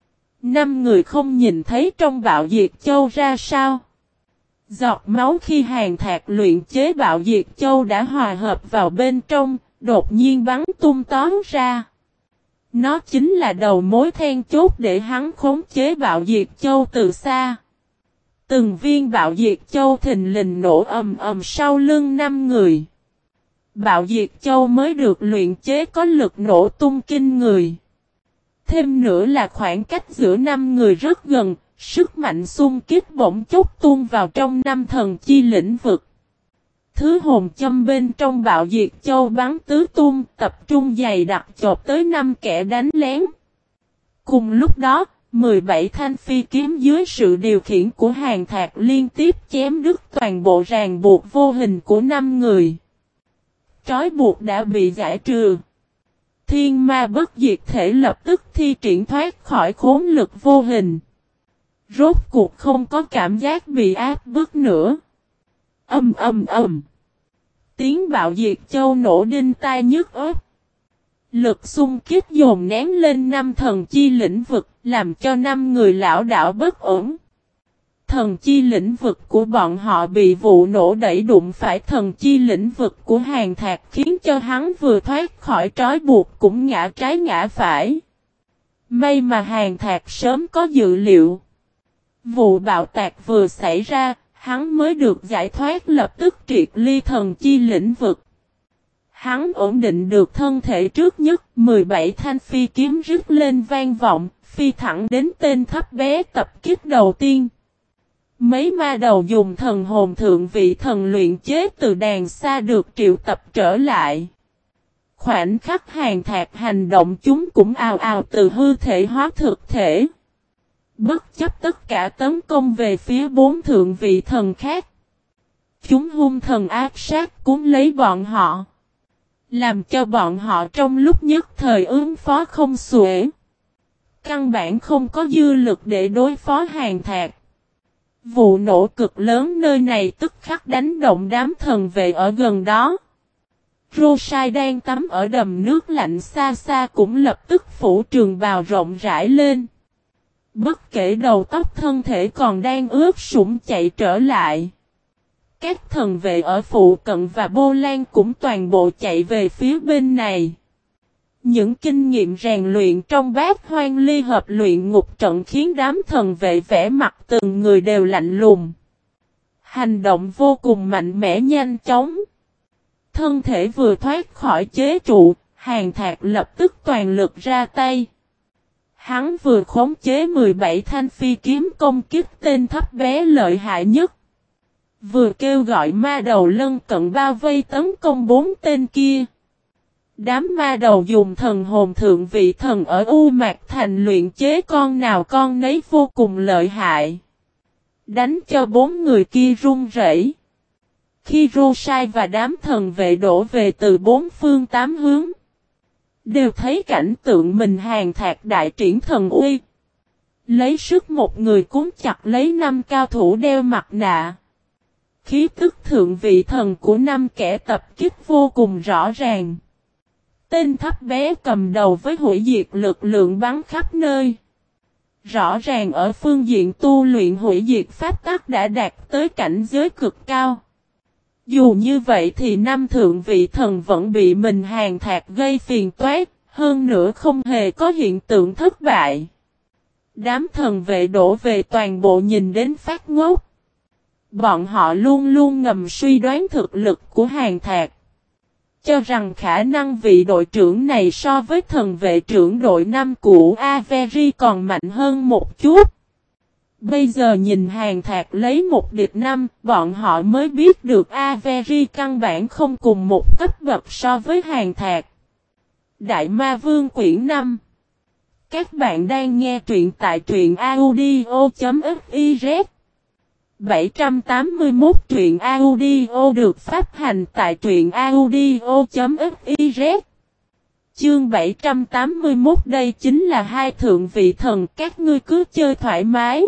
5 người không nhìn thấy trong bạo diệt châu ra sao. Giọt máu khi Hàn Thạc luyện chế bạo diệt châu đã hòa hợp vào bên trong, đột nhiên bắn tung tóe ra. Nó chính là đầu mối then chốt để hắn khống chế bạo diệt châu từ xa. Từng viên bạo diệt châu thình lình nổ ầm ầm sau lưng 5 người. Bạo diệt châu mới được luyện chế có lực nổ tung kinh người. Thêm nữa là khoảng cách giữa 5 người rất gần, sức mạnh xung kích bỗng chốc tuôn vào trong 5 thần chi lĩnh vực. Thứ hồn châm bên trong bạo diệt châu bắn tứ tung, tập trung dày đặc chộp tới 5 kẻ đánh lén. Cùng lúc đó, 17 thanh phi kiếm dưới sự điều khiển của Hàn Thạc liên tiếp chém đứt toàn bộ ràng buộc vô hình của 5 người. Trói buộc đã bị giải trừ. Thiên ma bất diệt thể lập tức thi triển thoát khỏi khốn lực vô hình. Rốt cuộc không có cảm giác bị áp bức nữa. Ầm ầm ầm. Tiếng bạo diệt châu nổ đinh tai nhức óc. Lực xung kích dồn nén lên 5 thần chi lĩnh vực, làm cho 5 người lão đảo bất ổn. Thần chi lĩnh vực của bọn họ bị vụ nổ đẩy đụng phải thần chi lĩnh vực của Hàn Thạc khiến cho hắn vừa thoát khỏi trói buộc cũng ngã trái ngã phải. May mà Hàn Thạc sớm có dự liệu. Vụ bạo tạc vừa xảy ra, hắn mới được giải thoát lập tức triệt ly thần chi lĩnh vực. Hắn ổn định được thân thể trước nhất, 17 thanh phi kiếm rít lên vang vọng, phi thẳng đến tên thấp bé tập kích đầu tiên. Mấy ma đầu dùng thần hồn thượng vị thần luyện chế từ đàng xa được triệu tập trở lại. Khoảnh khắc Hàn Thạc hành động chúng cũng ào ào từ hư thể hóa thực thể. Bất chấp tất cả tấn công về phía 4 thượng vị thần khác. Chúng hung thần ác sát cuốn lấy bọn họ. Làm cho bọn họ trong lúc nhất thời ứng phó không xuể. Căn bản không có dư lực để đối phó Hàn Thạc. Vụ nổ cực lớn nơi này tức khắc đánh động đám thần vệ ở gần đó. Rosai đang tắm ở đầm nước lạnh xa xa cũng lập tức phủ trường bào rộng rãi lên. Bất kể đầu tóc thân thể còn đang ướt sũng chạy trở lại. Các thần vệ ở phụ cận và Bô Lan cũng toàn bộ chạy về phía bên này. Những kinh nghiệm rèn luyện trong bát hoang ly hợp luyện ngục trận khiến đám thần vệ vẽ mặt từng người đều lạnh lùng. Hành động vô cùng mạnh mẽ nhanh chóng. Thân thể vừa thoát khỏi chế trụ, Hàn Thạc lập tức toàn lực ra tay. Hắn vừa khống chế 17 thanh phi kiếm công kích tên thấp bé lợi hại nhất. Vừa kêu gọi ma đầu lân cận bao vây tấn công 4 tên kia. Đám ma đầu dùng thần hồn thượng vị thần ở U Mạc Thành luyện chế con nào con nấy vô cùng lợi hại. Đánh cho 4 người kia run rẩy. Khi Rosai và đám thần vệ đổ về từ 4 phương 8 hướng, đều thấy cảnh tượng mình hàng thạc đại triển thần uy. Lấy sức một người cuốn chặt lấy 5 cao thủ đeo mặt nạ. Khí tức thượng vị thần của 5 kẻ tập kích vô cùng rõ ràng. Tên thấp bé cầm đầu với hủy diệt lực lượng bắn khắp nơi. Rõ ràng ở phương diện tu luyện hủy diệt pháp tắc đã đạt tới cảnh giới cực cao. Dù như vậy thì 5 thượng vị thần vẫn bị mình hàng thạc gây phiền toái, hơn nữa không hề có hiện tượng thất bại. Đám thần vệ đổ về toàn bộ nhìn đến phát ngốc. Bọn họ luôn luôn ngầm suy đoán thực lực của hàng thạc. Cho rằng khả năng vị đội trưởng này so với thần vệ trưởng đội 5 của Avery còn mạnh hơn một chút. Bây giờ nhìn hàng thạc lấy một địch 5, bọn họ mới biết được Avery căn bản không cùng một cấp bậc so với hàng thạc. Đại Ma Vương quyển 5. Các bạn đang nghe truyện tại truyện audio.fiz 781 truyện audio được phát hành tại truyện audio.fiz. Chương 781 đây chính là 2 thượng vị thần, các ngươi cứ chơi thoải mái.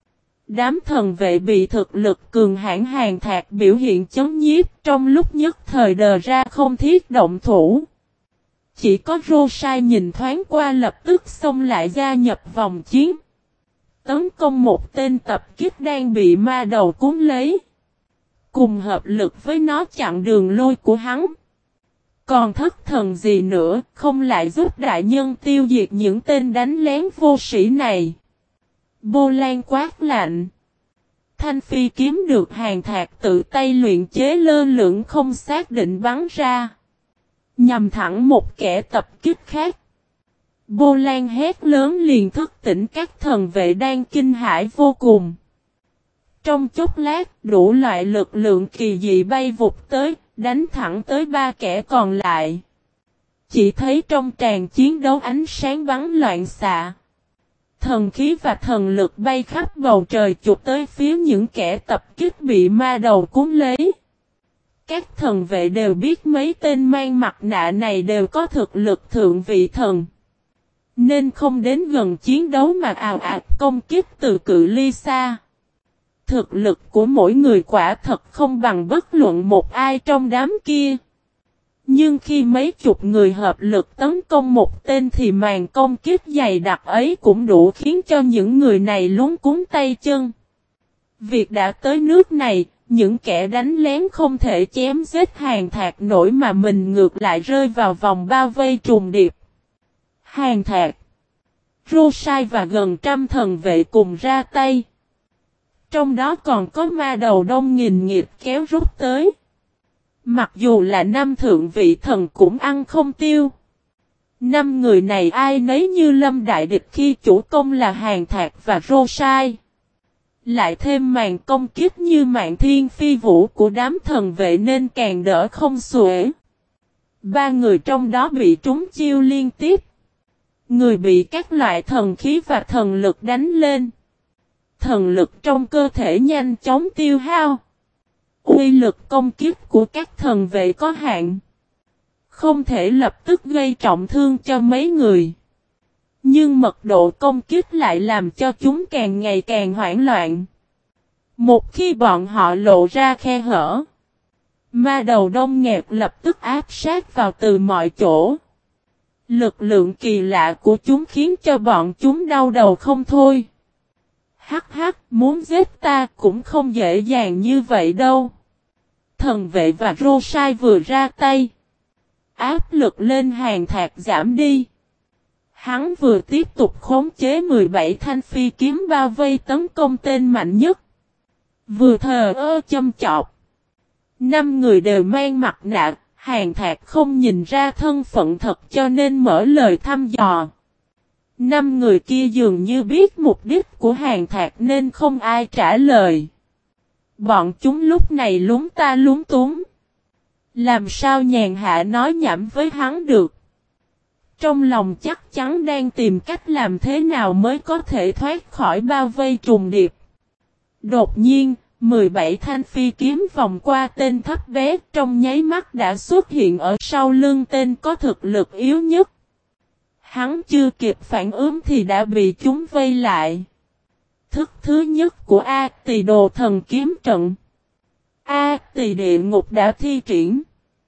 Đám thần vệ bị thực lực cường hãn hàng thạc biểu hiện chấn nhiếp, trong lúc nhất thời đờ ra không thiết động thủ. Chỉ có Rosai nhìn thoáng qua lập tức xông lại gia nhập vòng chiến. Tấn công một tên tập kích đang bị ma đầu cuốn lấy. Cùng hợp lực với nó chặn đường lôi của hắn. Còn thất thần gì nữa, không lại giúp đại nhân tiêu diệt những tên đánh lén vô sĩ này. Bô Lan quát lạnh. Thanh phi kiếm được hàng thạc tự tay luyện chế lơ lửng không xác định bắn ra. Nhằm thẳng một kẻ tập kích khác. Bô Lan hét lớn liền thức tỉnh các thần vệ đang kinh hãi vô cùng. Trong chốc lát, đủ loại lực lượng kỳ dị bay vụt tới, đánh thẳng tới 3 kẻ còn lại. Chỉ thấy trong tràng chiến đấu ánh sáng bắn loạn xạ. Thần khí và thần lực bay khắp bầu trời chụp tới phía những kẻ tập kích bị ma đầu cuốn lấy. Các thần vệ đều biết mấy tên mang mặt nạ này đều có thực lực thượng vị thần. Nên không đến gần chiến đấu mà ào ạt công kích từ cự ly xa. Thực lực của mỗi người quả thật không bằng bất luận một ai trong đám kia. Nhưng khi mấy chục người hợp lực tấn công một tên thì màn công kích dày đặc ấy cũng đủ khiến cho những người này luống cuống tay chân. Việc đã tới nước này, những kẻ đánh lén không thể chém giết hàng thạc nổi mà mình ngược lại rơi vào vòng bao vây trùng điệp. Hàng thạc, Rosai và gần trăm thần vệ cùng ra tay. Trong đó còn có ma đầu đông nghìn nghịt kéo rút tới. Mặc dù là 5 thượng vị thần cũng ăn không tiêu. 5 người này ai nấy như lâm đại địch khi chủ công là hàng thạc và Rosai. Lại thêm màn công kích như mạng thiên phi vũ của đám thần vệ nên càng đỡ không xuể. 3 người trong đó bị trúng chiêu liên tiếp. Người bị các loại thần khí và thần lực đánh lên. Thần lực trong cơ thể nhanh chóng tiêu hao. Uy lực công kích của các thần vệ có hạn. Không thể lập tức gây trọng thương cho mấy người. Nhưng mật độ công kích lại làm cho chúng càng ngày càng hoảng loạn. Một khi bọn họ lộ ra khe hở, ma đầu đông nghẹt lập tức áp sát vào từ mọi chỗ. Lực lượng kỳ lạ của chúng khiến cho bọn chúng đau đầu không thôi. Hắc hắc, muốn giết ta cũng không dễ dàng như vậy đâu. Thần vệ và Rosai vừa ra tay. Áp lực lên hàng thạc giảm đi. Hắn vừa tiếp tục khống chế 17 thanh phi kiếm bao vây tấn công tên mạnh nhất. Vừa thờ ơ châm chọc. 5 người đều mang mặt nạ, hàng thạc không nhìn ra thân phận thật cho nên mở lời thăm dò. 5 người kia dường như biết mục đích của Hàn Thạc nên không ai trả lời. Bọn chúng lúc này lúng ta lúng túng. Làm sao nhàn hạ nói nhảm với hắn được. Trong lòng chắc chắn đang tìm cách làm thế nào mới có thể thoát khỏi bao vây trùng điệp. Đột nhiên, 17 thanh phi kiếm vòng qua tên thấp bé trong nháy mắt đã xuất hiện ở sau lưng tên có thực lực yếu nhất. Hắn chưa kịp phản ứng thì đã bị chúng vây lại. Thức thứ nhất của A Tỳ Đồ Thần Kiếm Trận. A Tỳ Địa Ngục đã thi triển.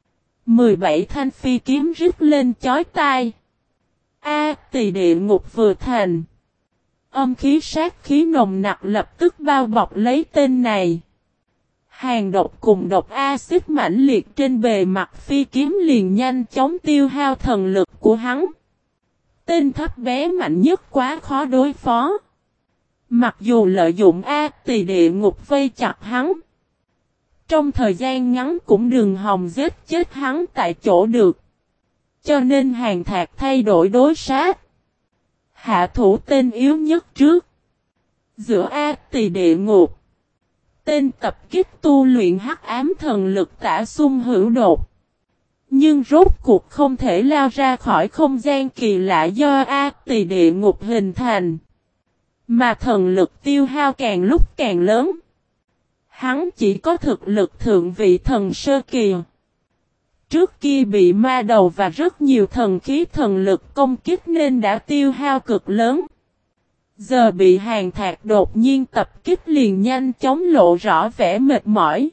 17 thanh phi kiếm rít lên chói tai. A Tỳ Địa Ngục vừa thành. Âm khí sát khí nồng nặc lập tức bao bọc lấy tên này. Hàn độc cùng độc axit mãnh liệt trên bề mặt phi kiếm liền nhanh chóng tiêu hao thần lực của hắn. Tên thấp bé mạnh nhất quá khó đối phó. Mặc dù lợi dụng A Tỳ Địa Ngục vây chặt hắn, trong thời gian ngắn cũng đừng hòng giết chết hắn tại chỗ được. Cho nên Hàn Thạc thay đổi đối sát. Hạ thủ tên yếu nhất trước. Giữa A Tỳ Địa Ngục, tên tập kích tu luyện hắc ám thần lực Tả Xung Hữu Đột. Nhưng rốt cuộc không thể lao ra khỏi không gian kỳ lạ do A Tỳ Địa Ngục hình thành. Mà thần lực tiêu hao càng lúc càng lớn. Hắn chỉ có thực lực thượng vị thần sơ kỳ. Trước kia bị ma đầu và rất nhiều thần khí thần lực công kích nên đã tiêu hao cực lớn. Giờ bị Hàn Thạc đột nhiên tập kích liền nhanh chóng lộ rõ vẻ mệt mỏi.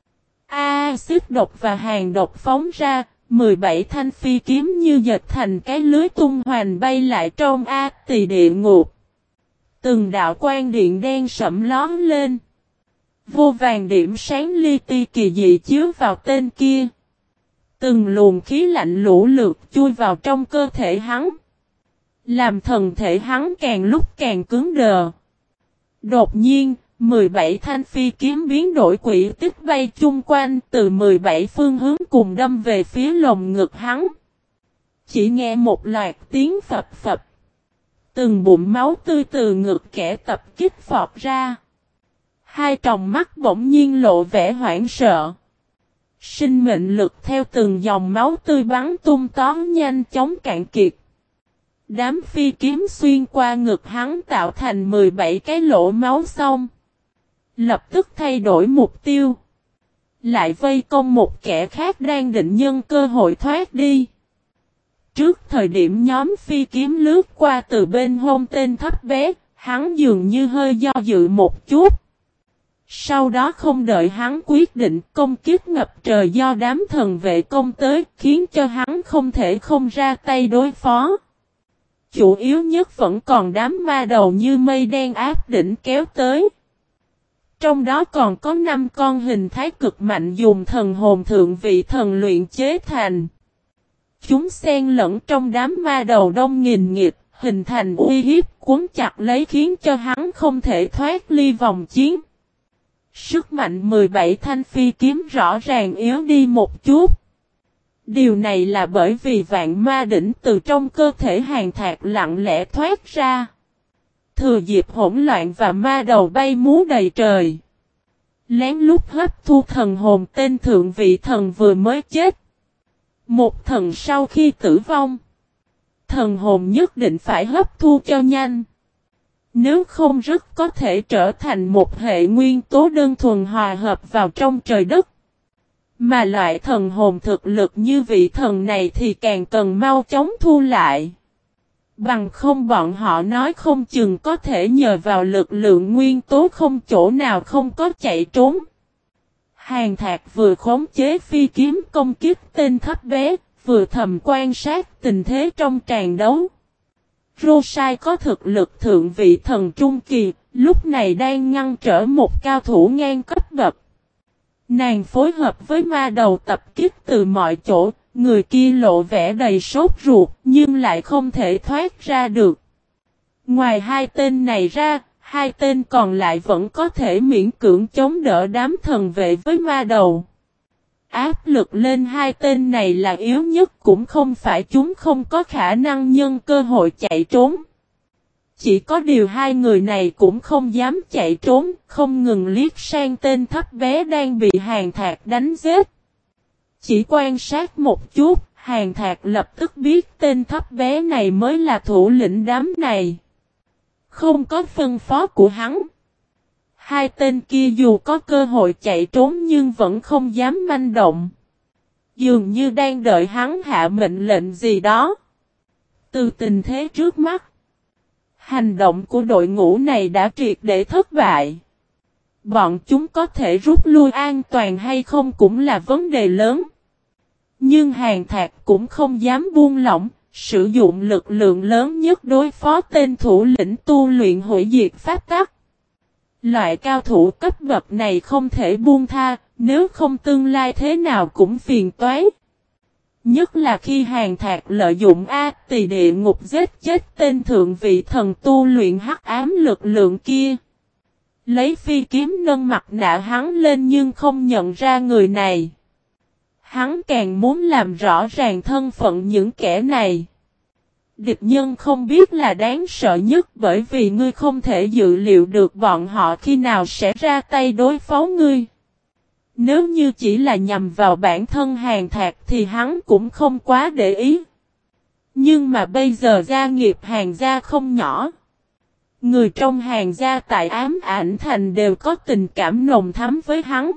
Axit độc và hàn độc phóng ra, 17 thanh phi kiếm như dệt thành cái lưới tung hoành bay lại trong A Tỳ Địa Ngục. Từng đạo quang điện đen sẫm lóm lên. Vô vàng điểm sáng li ti kỳ dị chiếu vào tên kia. Từng luồng khí lạnh lũ lượt chui vào trong cơ thể hắn. Làm thần thể hắn càng lúc càng cứng đờ. Đột nhiên, 17 thanh phi kiếm biến đổi quỹ tích bay chung quanh từ 17 phương hướng cùng đâm về phía lồng ngực hắn. Chỉ nghe một loạt tiếng phập phập. Từng bụng máu tươi từ ngực kẻ tập kích phọt ra. Hai tròng mắt bỗng nhiên lộ vẻ hoảng sợ. Sinh mệnh lực theo từng dòng máu tươi bắn tung tóm nhanh chóng cạn kiệt. Đám phi kiếm xuyên qua ngực hắn tạo thành 17 cái lỗ máu xong. Lập tức thay đổi mục tiêu. Lại vây công một kẻ khác đang định nhân cơ hội thoát đi. Trước thời điểm nhóm phi kiếm lướt qua từ bên hông tên thấp bé, hắn dường như hơi do dự một chút. Sau đó không đợi hắn quyết định, công kích ngập trời do đám thần vệ công tới, khiến cho hắn không thể không ra tay đối phó. Chủ yếu nhất vẫn còn đám ma đầu như mây đen áp đỉnh kéo tới. Trong đó còn có 5 con hình thái cực mạnh dùng thần hồn thượng vị thần luyện chế thành. Chúng xen lẫn trong đám ma đầu đông nghìn nghịt, hình thành uy hiếp cuốn chặt lấy khiến cho hắn không thể thoát ly vòng chiến. Sức mạnh 17 thanh phi kiếm rõ ràng yếu đi một chút. Điều này là bởi vì vạn ma đỉnh từ trong cơ thể Hàn Thạc lặng lẽ thoát ra. Thừa dịp hỗn loạn và ma đầu bay múa đầy trời. Lén lút hấp thu thần hồn tên thượng vị thần vừa mới chết. Một thần sau khi tử vong, thần hồn nhất định phải hấp thu cho nhanh. Nếu không rất có thể trở thành một hệ nguyên tố đơn thuần hòa hợp vào trong trời đất. Mà loại thần hồn thực lực như vị thần này thì càng cần mau chóng thu lại. Bằng không bọn họ nói không chừng có thể nhờ vào lực lượng nguyên tố không chỗ nào không có chạy trốn. Hàn Thạc vừa khống chế phi kiếm công kích tên thấp bé, vừa thầm quan sát tình thế trong tràn đấu. Rosai có thực lực thượng vị thần trung kỳ, lúc này đang ngăn trở một cao thủ ngang cấp bậc. Nàng phối hợp với ma đầu tập kích từ mọi chỗ, người kia lộ vẻ đầy sốt ruột nhưng lại không thể thoát ra được. Ngoài hai tên này ra, hai tên còn lại vẫn có thể miễn cưỡng chống đỡ đám thần vệ với ma đầu. Áp lực lên hai tên này là yếu nhất cũng không phải chúng không có khả năng nhân cơ hội chạy trốn. Chỉ có điều hai người này cũng không dám chạy trốn, không ngừng liếc sang tên thấp bé đang bị Hàn Thạc đánh giết. Chỉ quan sát một chút, Hàn Thạc lập tức biết tên thấp bé này mới là thủ lĩnh đám này. Không có phân phó của hắn. Hai tên kia dù có cơ hội chạy trốn nhưng vẫn không dám manh động. Dường như đang đợi hắn hạ mệnh lệnh gì đó. Từ tình thế trước mắt, hành động của đội ngũ này đã triệt để thất bại. Bọn chúng có thể rút lui an toàn hay không cũng là vấn đề lớn. Nhưng Hàn Thạc cũng không dám buông lỏng, sử dụng lực lượng lớn nhất đối phó tên thủ lĩnh tu luyện hủy diệt pháp tắc. Loại cao thủ cấp bậc này không thể buông tha, nếu không tương lai thế nào cũng phiền toái. Nhất là khi Hàn Thạc lợi dụng A Tỳ địa ngục giết chết tên thượng vị thần tu luyện hắc ám lực lượng kia. Lấy phi kiếm nâng mặt nạ hắn lên nhưng không nhận ra người này. Hắn càng muốn làm rõ ràng thân phận những kẻ này. Địch nhân không biết là đáng sợ nhất bởi vì ngươi không thể dự liệu được bọn họ khi nào sẽ ra tay đối phó ngươi. Nếu như chỉ là nhằm vào bản thân Hàn Thạc thì hắn cũng không quá để ý. Nhưng mà bây giờ gia nghiệp Hàn gia không nhỏ. Người trong Hàn gia tại Ám Ảnh Thành đều có tình cảm nồng thắm với hắn.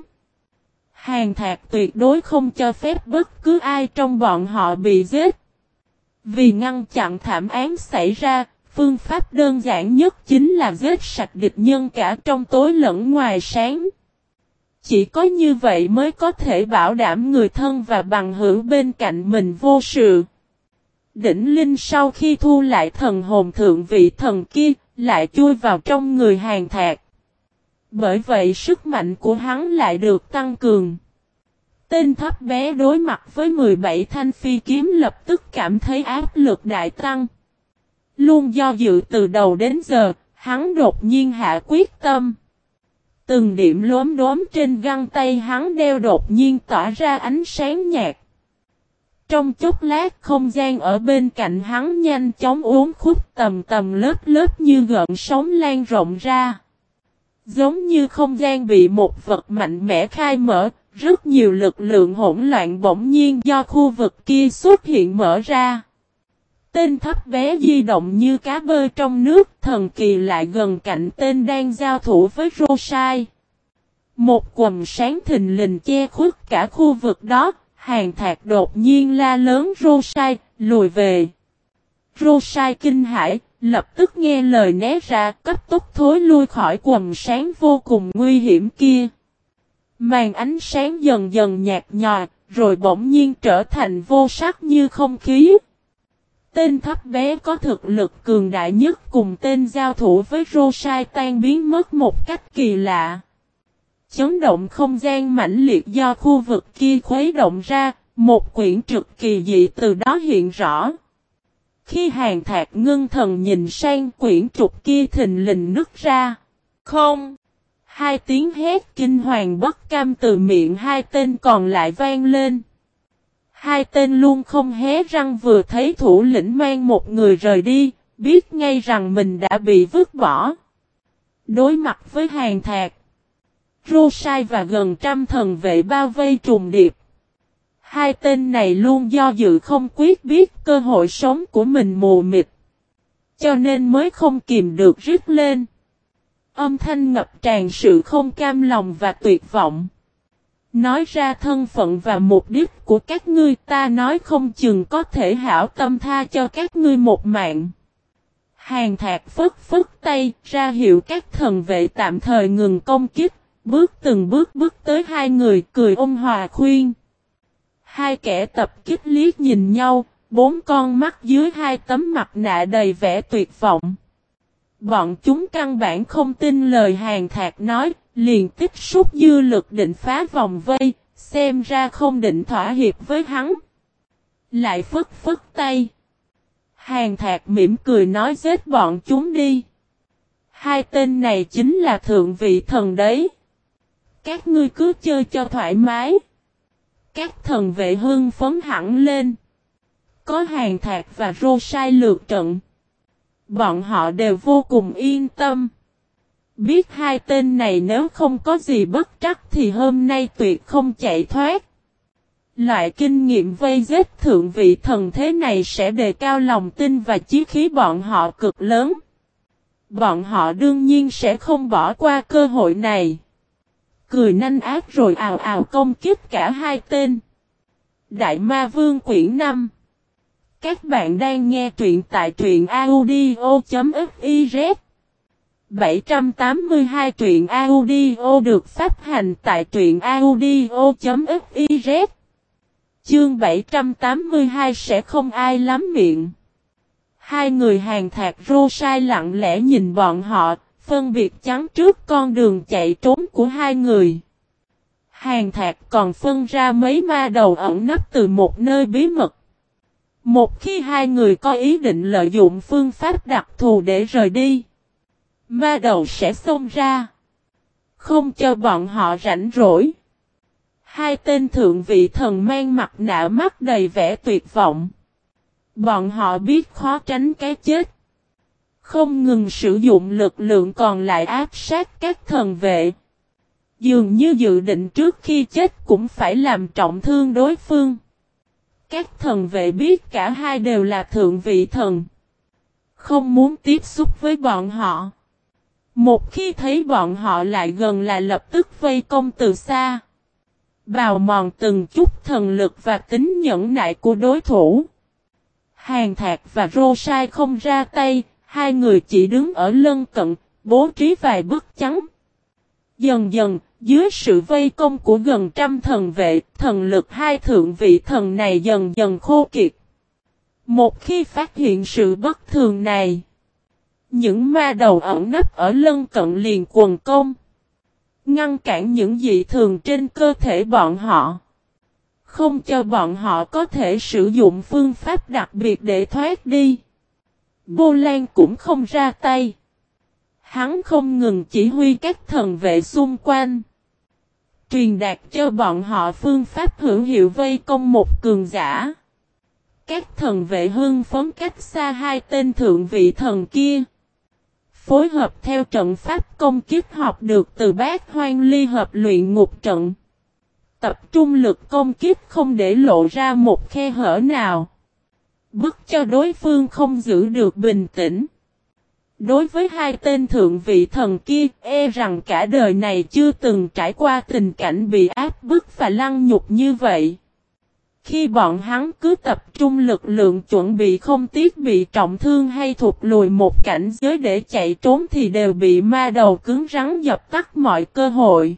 Hàn Thạc tuyệt đối không cho phép bất cứ ai trong bọn họ bị giết. Vì ngăn chặn thảm án xảy ra, phương pháp đơn giản nhất chính là giết sạch địch nhân cả trong tối lẫn ngoài sáng. Chỉ có như vậy mới có thể bảo đảm người thân và bằng hữu bên cạnh mình vô sự. Đỉnh Linh sau khi thu lại thần hồn thượng vị thần kia, lại chui vào trong người Hàn Thạc. Bởi vậy sức mạnh của hắn lại được tăng cường. Tên thấp bé đối mặt với 17 thanh phi kiếm lập tức cảm thấy áp lực đại tăng. Luôn do dự từ đầu đến giờ, hắn đột nhiên hạ quyết tâm. Từng điểm lốm đốm trên găng tay hắn đeo đột nhiên tỏa ra ánh sáng nhạt. Trong chốc lát không gian ở bên cạnh hắn nhanh chóng uốn khúc tầm tầm lớp lớp như gợn sóng lan rộng ra. Giống như không gian bị một vật mạnh mẽ khai mở, rất nhiều lực lượng hỗn loạn bỗng nhiên do khu vực kia xuất hiện mở ra. Tên thấp bé di động như cá bơi trong nước, thần kỳ lại gần cạnh tên đang giao thủ với Rosai. Một quầng sáng thình lình che khuất cả khu vực đó, Hàn Thạc đột nhiên la lớn Rosai, lùi về. Rosai kinh hãi, lập tức nghe lời né ra, cấp tốc thối lui khỏi quầng sáng vô cùng nguy hiểm kia. Màn ánh sáng dần dần nhạt nhòa, rồi bỗng nhiên trở thành vô sắc như không khí. Tên thấp bé có thực lực cường đại nhất cùng tên giao thủ với Rosai tan biến mất một cách kỳ lạ. Chấn động không gian mãnh liệt do khu vực kia khuấy động ra, một quyển trực kỳ dị từ đó hiện rõ. Khi Hàn Thạc ngưng thần nhìn sang quyển trục kia thình lình nứt ra. Không! Hai tiếng hét kinh hoàng bất cam từ miệng hai tên còn lại vang lên. Hai tên luôn không hé răng vừa thấy thủ lĩnh mang một người rời đi, biết ngay rằng mình đã bị vứt bỏ. Đối mặt với Hàn Thạc, Rosai và gần trăm thần vệ bao vây trùng điệp. Hai tên này luôn do dự không quyết biết cơ hội sống của mình mù mịt. Cho nên mới không kìm được rít lên. Âm thanh ngập tràn sự không cam lòng và tuyệt vọng. Nói ra thân phận và mục đích của các ngươi ta nói không chừng có thể hảo tâm tha cho các ngươi một mạng. Hàn Thạc phất phất tay ra hiệu các thần vệ tạm thời ngừng công kích, từng bước bước tới hai người cười ôn hòa khuyên. Hai kẻ tập kích liếc nhìn nhau, bốn con mắt dưới hai tấm mặt nạ đầy vẻ tuyệt vọng. Bọn chúng căn bản không tin lời Hàn Thạc nói, liền tích xúc dư lực định phá vòng vây, xem ra không định thỏa hiệp với hắn. Lại phất phất tay. Hàn Thạc mỉm cười nói giết bọn chúng đi. Hai tên này chính là thượng vị thần đấy. Các ngươi cứ chơi cho thoải mái. Các thần vệ hưng phấn hẳn lên. Có Hàn Thạc và Rosai lượt trận. Bọn họ đều vô cùng yên tâm. Biết hai tên này nếu không có gì bất trắc thì hôm nay tuyệt không chạy thoát. Loại kinh nghiệm vây giết thượng vị thần thế này sẽ đề cao lòng tin và chí khí bọn họ cực lớn. Bọn họ đương nhiên sẽ không bỏ qua cơ hội này. Cười nanh ác rồi ào ào công kích cả hai tên. Đại Ma Vương quyển 5. Các bạn đang nghe truyện tại truyện audio.fiz. 782 truyện audio được phát hành tại truyện audio.fiz. Chương 782 sẽ không ai lắm miệng. Hai người Hàn Thạc Rô Sai lặng lẽ nhìn bọn họ, phân biệt chắn trước con đường chạy trốn của hai người. Hàn Thạc còn phân ra mấy ma đầu ẩn nấp từ một nơi bí mật. Một khi hai người có ý định lợi dụng phương pháp đặc thù để rời đi, ma đầu sẽ xông ra, không cho bọn họ rảnh rỗi. Hai tên thượng vị thần mang mặt nạ mắt đầy vẻ tuyệt vọng. Bọn họ biết khó tránh cái chết. Không ngừng sử dụng lực lượng còn lại áp sát các thần vệ. Dường như dự định trước khi chết cũng phải làm trọng thương đối phương. Các thần vệ biết cả hai đều là thượng vị thần. Không muốn tiếp xúc với bọn họ. Một khi thấy bọn họ lại gần là lập tức vây công từ xa. Bào mòn từng chút thần lực và tính nhẫn nại của đối thủ. Hàn Thạc và Rô Sai không ra tay, hai người chỉ đứng ở lân cận, bố trí vài bức chắn. Dần dần, dưới sự vây công của gần trăm thần vệ, thần lực hai thượng vị thần này dần dần khô kiệt. Một khi phát hiện sự bất thường này, những ma đầu ẩn nấp ở lân cận liền quần công, ngăn cản những dị thường trên cơ thể bọn họ. Không cho bọn họ có thể sử dụng phương pháp đặc biệt để thoát đi. Bô Lan cũng không ra tay. Hắn không ngừng chỉ huy các thần vệ xung quanh. Truyền đạt cho bọn họ phương pháp hữu hiệu vây công một cường giả. Các thần vệ hưng phấn cách xa hai tên thượng vị thần kia. Phối hợp theo trận pháp công kích học được từ Bát Hoang Ly hợp luyện ngục trận. Tập trung lực công kích không để lộ ra một khe hở nào. Bức cho đối phương không giữ được bình tĩnh. Đối với hai tên thượng vị thần kia, rằng cả đời này chưa từng trải qua tình cảnh bị áp bức và lăng nhục như vậy. Khi bọn hắn cứ tập trung lực lượng chuẩn bị không tiếc bị trọng thương hay thụt lùi một cảnh giới để chạy trốn thì đều bị ma đầu cứng rắn dập tắt mọi cơ hội.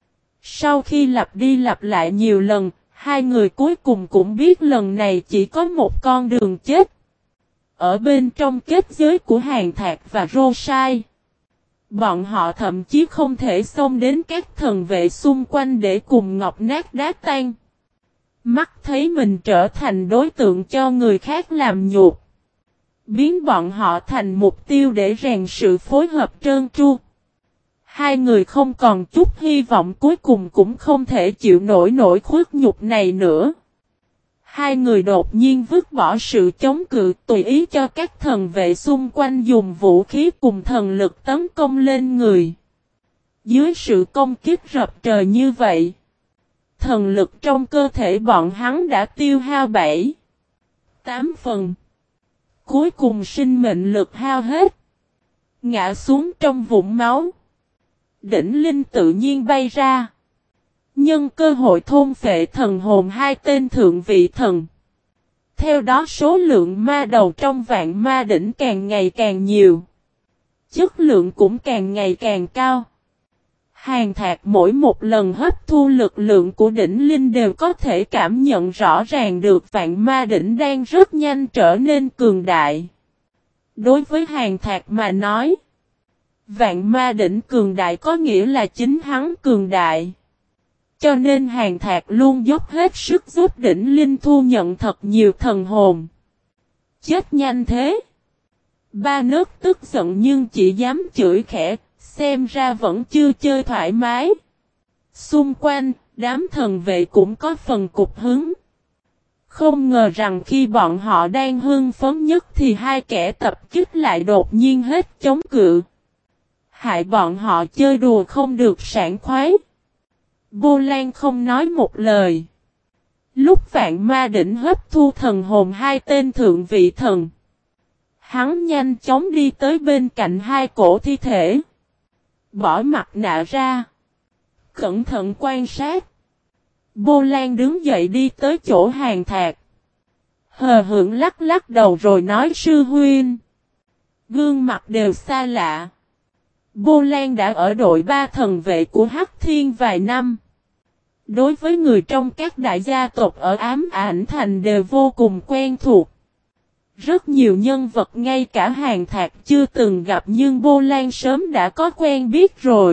Sau khi lặp đi lặp lại nhiều lần, hai người cuối cùng cũng biết lần này chỉ có một con đường chết. Ở bên trong kết giới của Hàn Thạc và Rô Sai, bọn họ thậm chí không thể xông đến các thần vệ xung quanh để cùng ngọc nát đá tan. Mắt thấy mình trở thành đối tượng cho người khác làm nhục, biến bọn họ thành mục tiêu để rèn sự phối hợp trơn tru. Hai người không còn chút hy vọng cuối cùng cũng không thể chịu nổi nỗi khuất nhục này nữa. Hai người đột nhiên vứt bỏ sự chống cự tùy ý cho các thần vệ xung quanh dùng vũ khí cùng thần lực tấn công lên người. Dưới sự công kích rập trời như vậy, thần lực trong cơ thể bọn hắn đã tiêu hao 7-8 phần. Cuối cùng sinh mệnh lực hao hết, ngã xuống trong vũng máu. Đỉnh linh tự nhiên bay ra, nhân cơ hội thôn phệ thần hồn hai tên thượng vị thần. Theo đó số lượng ma đầu trong vạn ma đỉnh càng ngày càng nhiều, chất lượng cũng càng ngày càng cao. Hàn Thạc mỗi một lần hấp thu lực lượng của đỉnh linh đều có thể cảm nhận rõ ràng được vạn ma đỉnh đang rất nhanh trở nên cường đại. Đối với Hàn Thạc mà nói, vạn ma đỉnh cường đại có nghĩa là chính hắn cường đại. Cho nên Hàn Thạc luôn dốc hết sức giúp đỉnh linh thu nhận thật nhiều thần hồn. Chết nhanh thế. Ba nước tức giận nhưng chỉ dám chửi khẽ, xem ra vẫn chưa chơi thoải mái. Xung quanh, đám thần vệ cũng có phần cục hứng. Không ngờ rằng khi bọn họ đang hưng phấn nhất thì hai kẻ tập kích lại đột nhiên hết chống cự. Hại bọn họ chơi đùa không được sảng khoái. Vô Lan không nói một lời. Lúc Vạn Ma Đỉnh hấp thu thần hồn hai tên thượng vị thần, hắn nhanh chóng đi tới bên cạnh hai cổ thi thể. Bỏ mặt nạ ra. Cẩn thận quan sát. Vô Lan đứng dậy đi tới chỗ Hàn Thạc. Hờ hững lắc lắc đầu rồi nói sư huynh. Gương mặt đều xa lạ. Vô Lan đã ở đội 3 thần vệ của Hắc Thiên vài năm. Đối với người trong các đại gia tộc ở Ám Ảnh Thành đều vô cùng quen thuộc. Rất nhiều nhân vật ngay cả Hàn Thạc chưa từng gặp nhưng Vô Lan sớm đã có quen biết rồi.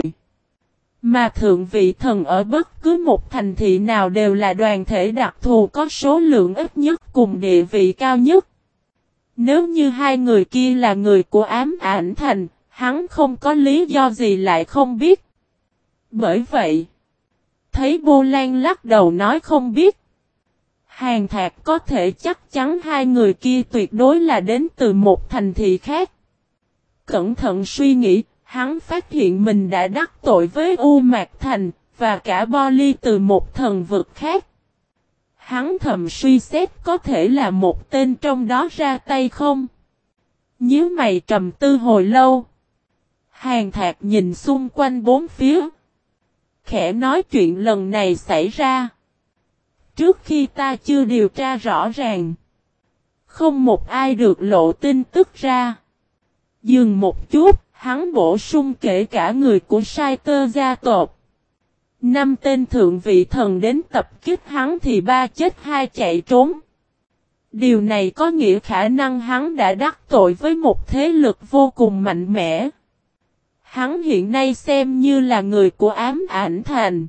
Mà thượng vị thần ở bất cứ một thành thị nào đều là đoàn thể đặc thù có số lượng ít nhất cùng địa vị cao nhất. Nếu như hai người kia là người của Ám Ảnh Thành, hắn không có lý do gì lại không biết. Bởi vậy, thấy Vô Lan lắc đầu nói không biết. Hàn Thạc có thể chắc chắn hai người kia tuyệt đối là đến từ một thành thị khác. Cẩn thận suy nghĩ, hắn phát hiện mình đã đắc tội với U Mạc Thành, và cả Bo Ly từ một thần vực khác. Hắn thầm suy xét có thể là một tên trong đó ra tay không? Nhíu mày trầm tư hồi lâu. Hàn Thạc nhìn xung quanh bốn phía. Khẽ nói chuyện lần này xảy ra. Trước khi ta chưa điều tra rõ ràng. Không một ai được lộ tin tức ra. Dừng một chút, hắn bổ sung kể cả người của Sai Tơ gia tộc. 5 tên thượng vị thần đến tập kích hắn thì 3 chết 2 chạy trốn. Điều này có nghĩa khả năng hắn đã đắc tội với một thế lực vô cùng mạnh mẽ. Hắn hiện nay xem như là người của Ám Ảnh Thành.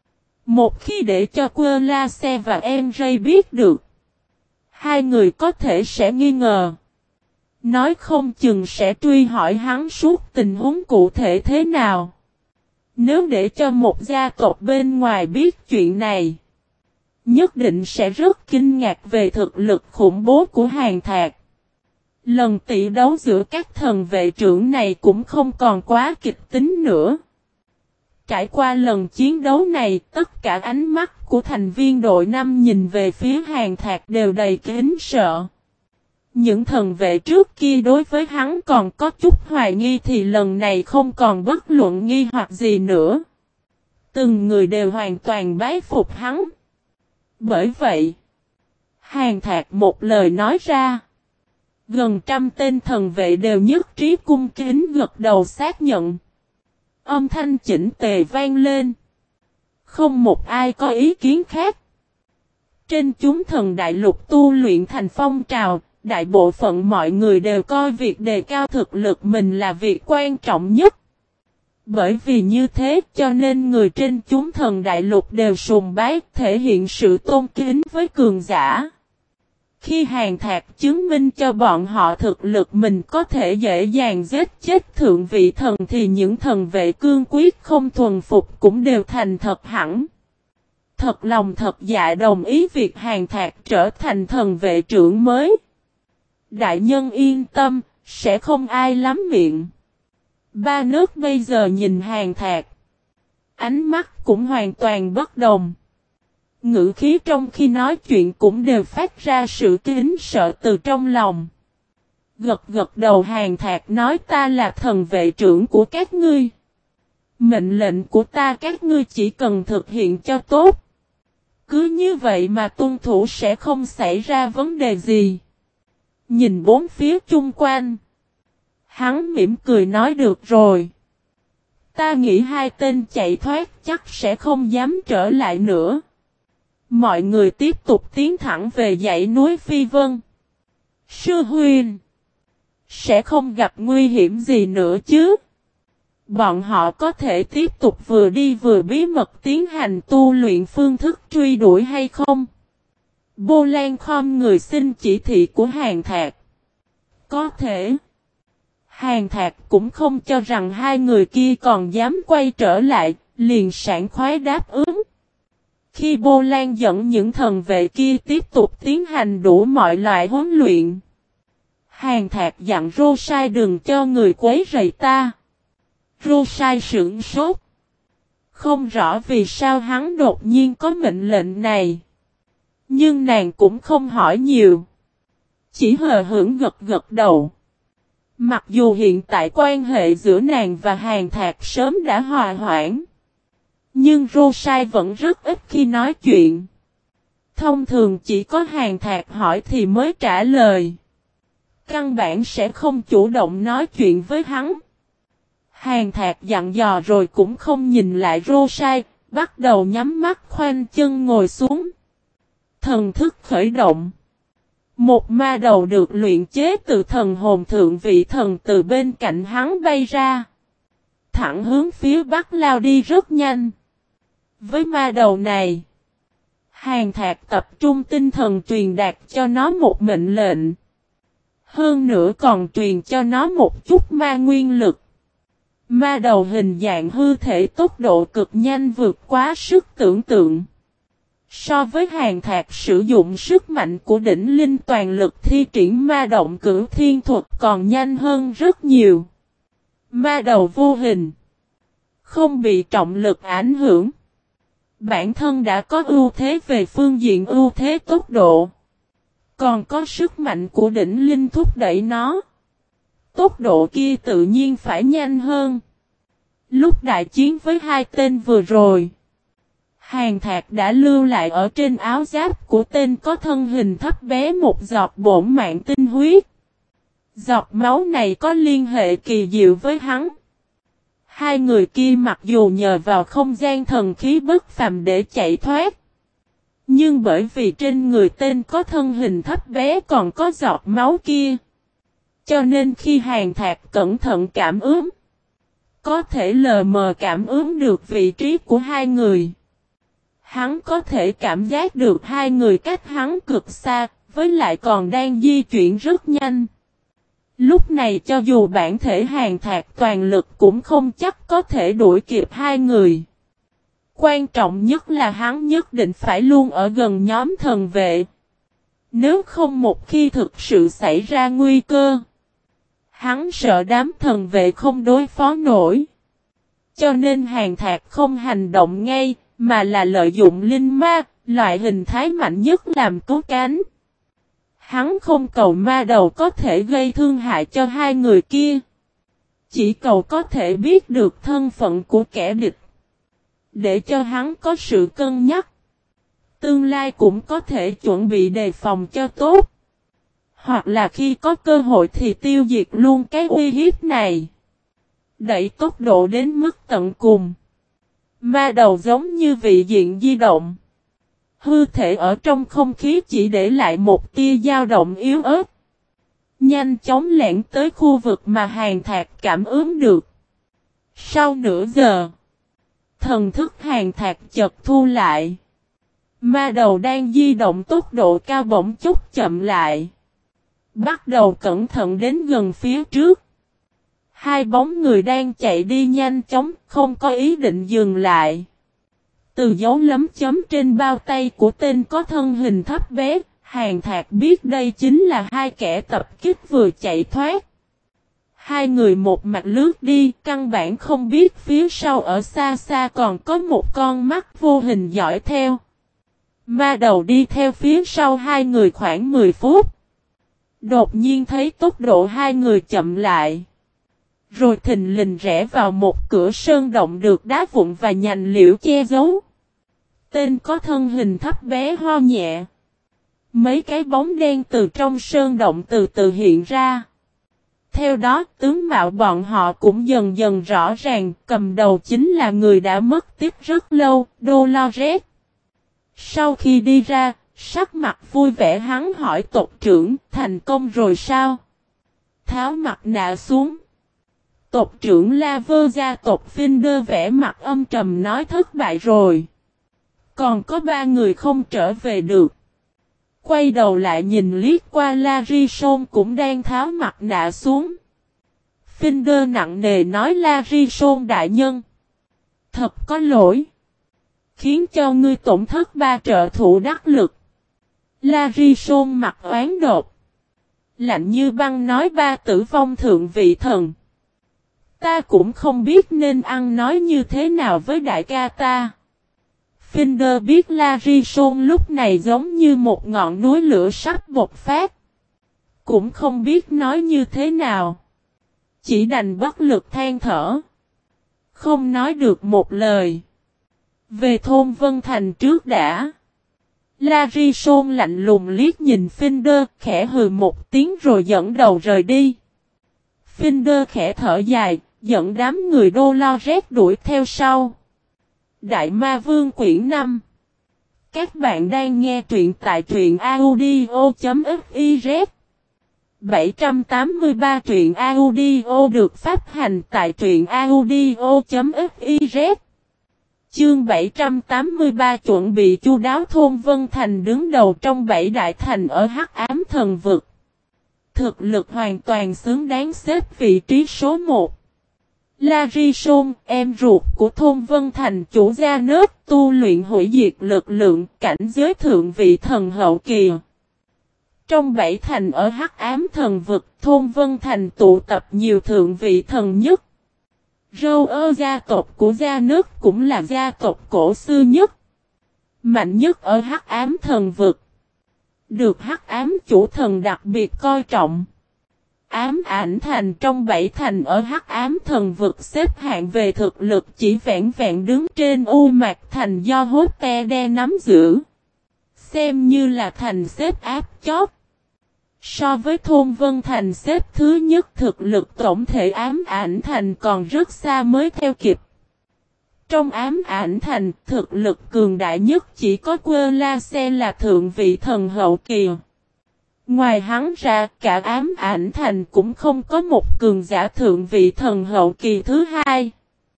Một khi để cho Quơ La Xe và Enray biết được, hai người có thể sẽ nghi ngờ. Nói không chừng sẽ truy hỏi hắn suốt tình huống cụ thể thế nào. Nếu để cho một gia tộc bên ngoài biết chuyện này, nhất định sẽ rất kinh ngạc về thực lực khủng bố của Hàn Thạc. Lần tỷ đấu giữa các thần vệ trưởng này cũng không còn quá kịch tính nữa. Trải qua lần chiến đấu này, tất cả ánh mắt của thành viên đội 5 nhìn về phía Hàn Thạc đều đầy kính sợ. Những thần vệ trước kia đối với hắn còn có chút hoài nghi thì lần này không còn bất luận nghi hoặc gì nữa. Từng người đều hoàn toàn bái phục hắn. Bởi vậy, Hàn Thạc một lời nói ra. Gần 100 tên thần vệ đều nhất trí cung kính gật đầu xác nhận. Âm thanh chỉnh tề vang lên. Không một ai có ý kiến khác. Trên chúng thần đại lục tu luyện thành phong trào, đại bộ phận mọi người đều coi việc đề cao thực lực mình là việc quan trọng nhất. Bởi vì như thế cho nên người trên chúng thần đại lục đều sùng bái, thể hiện sự tôn kính với cường giả. Khi Hàn Thạc chứng minh cho bọn họ thực lực mình có thể dễ dàng giết chết thượng vị thần thì những thần vệ cương quyết không thuần phục cũng đều thành thật hẳn. Thật lòng thật dạ đồng ý việc Hàn Thạc trở thành thần vệ trưởng mới. Đại nhân yên tâm, sẽ không ai lắm miệng. Ba nước bây giờ nhìn Hàn Thạc. Ánh mắt cũng hoàn toàn bất đồng. Ngữ khí trong khi nói chuyện cũng đều phát ra sự kính sợ từ trong lòng. Gật gật đầu Hàn Thạc nói ta là thần vệ trưởng của các ngươi. Mệnh lệnh của ta các ngươi chỉ cần thực hiện cho tốt. Cứ như vậy mà tuân thủ sẽ không xảy ra vấn đề gì. Nhìn bốn phía chung quanh. Hắn mỉm cười nói được rồi. Ta nghĩ hai tên chạy thoát chắc sẽ không dám trở lại nữa. Mọi người tiếp tục tiến thẳng về dãy núi Phi Vân. Sư huynh, sẽ không gặp nguy hiểm gì nữa chứ? Bọn họ có thể tiếp tục vừa đi vừa bí mật tiến hành tu luyện phương thức truy đuổi hay không? Vô Lan khom người xin chỉ thị của Hàn Thạc. Có thể. Hàn Thạc cũng không cho rằng hai người kia còn dám quay trở lại, liền sảng khoái đáp ứng. Khi Bô Lan dẫn những thần vệ kia tiếp tục tiến hành đủ mọi loại huấn luyện. Hàn Thạc dặn Rô-sai đừng cho người quấy rầy ta. Rô-sai sửng sốt. Không rõ vì sao hắn đột nhiên có mệnh lệnh này. Nhưng nàng cũng không hỏi nhiều. Chỉ hờ hững gật gật đầu. Mặc dù hiện tại quan hệ giữa nàng và Hàn Thạc sớm đã hòa hoãn. Nhưng Rô-sai vẫn rất ít khi nói chuyện. Thông thường chỉ có Hàn Thạc hỏi thì mới trả lời. Căn bản sẽ không chủ động nói chuyện với hắn. Hàn Thạc dặn dò rồi cũng không nhìn lại Rô-sai, bắt đầu nhắm mắt khoanh chân ngồi xuống. Thần thức khởi động. Một ma đầu được luyện chế từ thần hồn thượng vị thần từ bên cạnh hắn bay ra. Thẳng hướng phía bắc lao đi rất nhanh. Với ma đầu này, Hàn Thạc tập trung tinh thần truyền đạt cho nó một mệnh lệnh. Hơn nữa còn truyền cho nó một chút ma nguyên lực. Ma đầu hình dạng hư thể tốc độ cực nhanh vượt quá sức tưởng tượng. So với Hàn Thạc sử dụng sức mạnh của đỉnh linh toàn lực thi triển ma động cửu thiên thuật còn nhanh hơn rất nhiều. Ma đầu vô hình, không bị trọng lực ảnh hưởng. Bản thân đã có ưu thế về phương diện ưu thế tốc độ. Còn có sức mạnh của đỉnh linh thúc đẩy nó. Tốc độ kia tự nhiên phải nhanh hơn. Lúc đại chiến với hai tên vừa rồi, Hàn Thạc đã lưu lại ở trên áo giáp của tên có thân hình thấp bé một giọt bổn mạng tinh huyết. Giọt máu này có liên hệ kỳ diệu với hắn. Hai người kia mặc dù nhờ vào không gian thần khí bất phàm để chạy thoát. Nhưng bởi vì trên người tên có thân hình thấp bé còn có giọt máu kia. Cho nên khi Hàn Thạc cẩn thận cảm ứng, có thể lờ mờ cảm ứng được vị trí của hai người. Hắn có thể cảm giác được hai người cách hắn cực xa, với lại còn đang di chuyển rất nhanh. Lúc này cho dù bản thể Hàn Thạc toàn lực cũng không chắc có thể đuổi kịp hai người. Quan trọng nhất là hắn nhất định phải luôn ở gần nhóm thần vệ. Nếu không một khi thực sự xảy ra nguy cơ, hắn sợ đám thần vệ không đối phó nổi. Cho nên Hàn Thạc không hành động ngay, mà là lợi dụng linh ma, loại hình thái mạnh nhất làm cứu cánh. Hắn không cầu ma đầu có thể gây thương hại cho hai người kia. Chỉ cầu có thể biết được thân phận của kẻ địch. Để cho hắn có sự cân nhắc. Tương lai cũng có thể chuẩn bị đề phòng cho tốt. Hoặc là khi có cơ hội thì tiêu diệt luôn cái uy hiếp này. Đẩy tốc độ đến mức tận cùng. Ma đầu giống như vị diện di động. Hư thể ở trong không khí chỉ để lại một tia dao động yếu ớt. Nhanh chóng lẻn tới khu vực mà Hàn Thạc cảm ứng được. Sau nửa giờ, thần thức Hàn Thạc chợt thu lại. Ma đầu đang di động tốc độ cao bỗng chút chậm lại. Bắt đầu cẩn thận đến gần phía trước. Hai bóng người đang chạy đi nhanh chóng, không có ý định dừng lại. Từ dấu lấm chấm trên bao tay của tên có thân hình thấp bé, Hàn Thạc biết đây chính là hai kẻ tập kích vừa chạy thoát. Hai người một mặt lướt đi, căn bản không biết phía sau ở xa xa còn có một con mắt vô hình dõi theo. Ma đầu đi theo phía sau hai người khoảng 10 phút. Đột nhiên thấy tốc độ hai người chậm lại. Rồi thình lình rẽ vào một cửa sơn động được đá vụn và nhành liễu che giấu. Tên có thân hình thấp bé ho nhẹ. Mấy cái bóng đen từ trong sơn động từ từ hiện ra. Theo đó tướng mạo bọn họ cũng dần dần rõ ràng, cầm đầu chính là người đã mất tích rất lâu, Dolores. Sau khi đi ra, sắc mặt vui vẻ hắn hỏi tộc trưởng, thành công rồi sao? Tháo mặt nạ xuống. Tộc trưởng La Vơ gia tộc Finder vẽ mặt âm trầm nói thất bại rồi. Còn có 3 người không trở về được. Quay đầu lại nhìn liếc qua Larison cũng đang tháo mặt nạ xuống. Finder nặng nề nói Larison đại nhân. Thật có lỗi. khiến cho ngươi tổn thất 3 trợ thủ đắc lực. Larison mặt oán đột. Lạnh như băng nói 3 tử vong thượng vị thần. Ta cũng không biết nên ăn nói như thế nào với đại ca ta. Finder biết Larison lúc này giống như một ngọn núi lửa sắp bộc phát. Cũng không biết nói như thế nào. Chỉ đành bất lực than thở. Không nói được một lời. Về thôn Vân Thành trước đã. Larison lạnh lùng liếc nhìn Finder, khẽ hừ một tiếng rồi dẫn đầu rời đi. Finder khẽ thở dài, dẫn đám người đô lo rét đuổi theo sau. Đại Ma Vương quyển 5. Các bạn đang nghe truyện tại truyện audio.fiz. 783 truyện audio được phát hành tại truyện audio.fiz. Chương 783 chuẩn bị chu đáo. Thôn Vân Thành đứng đầu trong 7 đại thành ở Hắc Ám Thần Vực. Thực lực hoàn toàn xứng đáng xếp vị trí số 1. Larison, em ruột của thôn Vân Thành chủ gia nớt, tu luyện hủy diệt lực lượng, cảnh giới thượng vị thần hậu kỳ. Trong 7 thành ở Hắc Ám Thần Vực, thôn Vân Thành tụ tập nhiều thượng vị thần nhất. Râu gia tộc của gia nớt cũng là gia tộc cổ xưa nhất, mạnh nhất ở Hắc Ám Thần Vực. Được Hắc Ám chủ thần đặc biệt coi trọng. Ám Ảnh Thành trong 7 thành ở Hắc Ám Thần Vực xếp hạng về thực lực chỉ vẹn vẹn đứng trên U Mạc Thành do Hốt-te-đe nắm giữ. Xem như là thành xếp áp chót. So với thôn Vân Thành xếp thứ nhất, thực lực tổng thể Ám Ảnh Thành còn rất xa mới theo kịp. Trong Ám Ảnh Thành, thực lực cường đại nhất chỉ có Quơ-la-se là thượng vị thần hậu kỳ. Ngoài hắn ra, cả Ám Ảnh Thành cũng không có một cường giả thượng vị thần hậu kỳ thứ hai.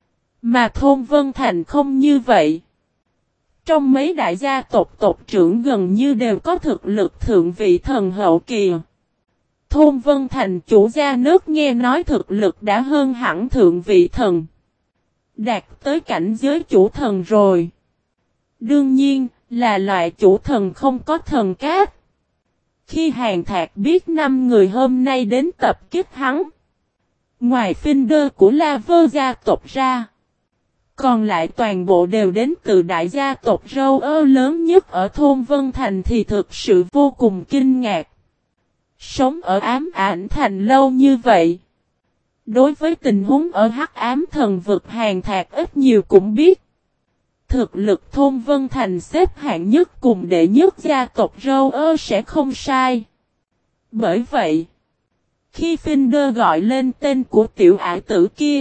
Mà thôn Vân Thành không như vậy. Trong mấy đại gia tộc trưởng gần như đều có thực lực thượng vị thần hậu kỳ. Thôn Vân Thành chủ gia nước nghe nói thực lực đã hơn hẳn thượng vị thần. Đạt tới cảnh giới chủ thần rồi. Đương nhiên, là loại chủ thần không có thần cát. Khi Hàn Thạc biết 5 người hôm nay đến tập kích hắn, ngoài Finder của Laver gia tộc ra, còn lại toàn bộ đều đến từ đại gia tộc râu lớn nhất ở thôn Vân Thành thì thực sự vô cùng kinh ngạc. Sống ở Ám Ảnh Thành lâu như vậy, đối với tình huống ở Hắc Ám Thần Vực Hàn Thạc ít nhiều cũng biết. Thực lực thôn Vân Thành xếp hạng nhất cùng đệ nhất gia tộc râu sẽ không sai. Bởi vậy, khi Finder gọi lên tên của tiểu ải tử kia,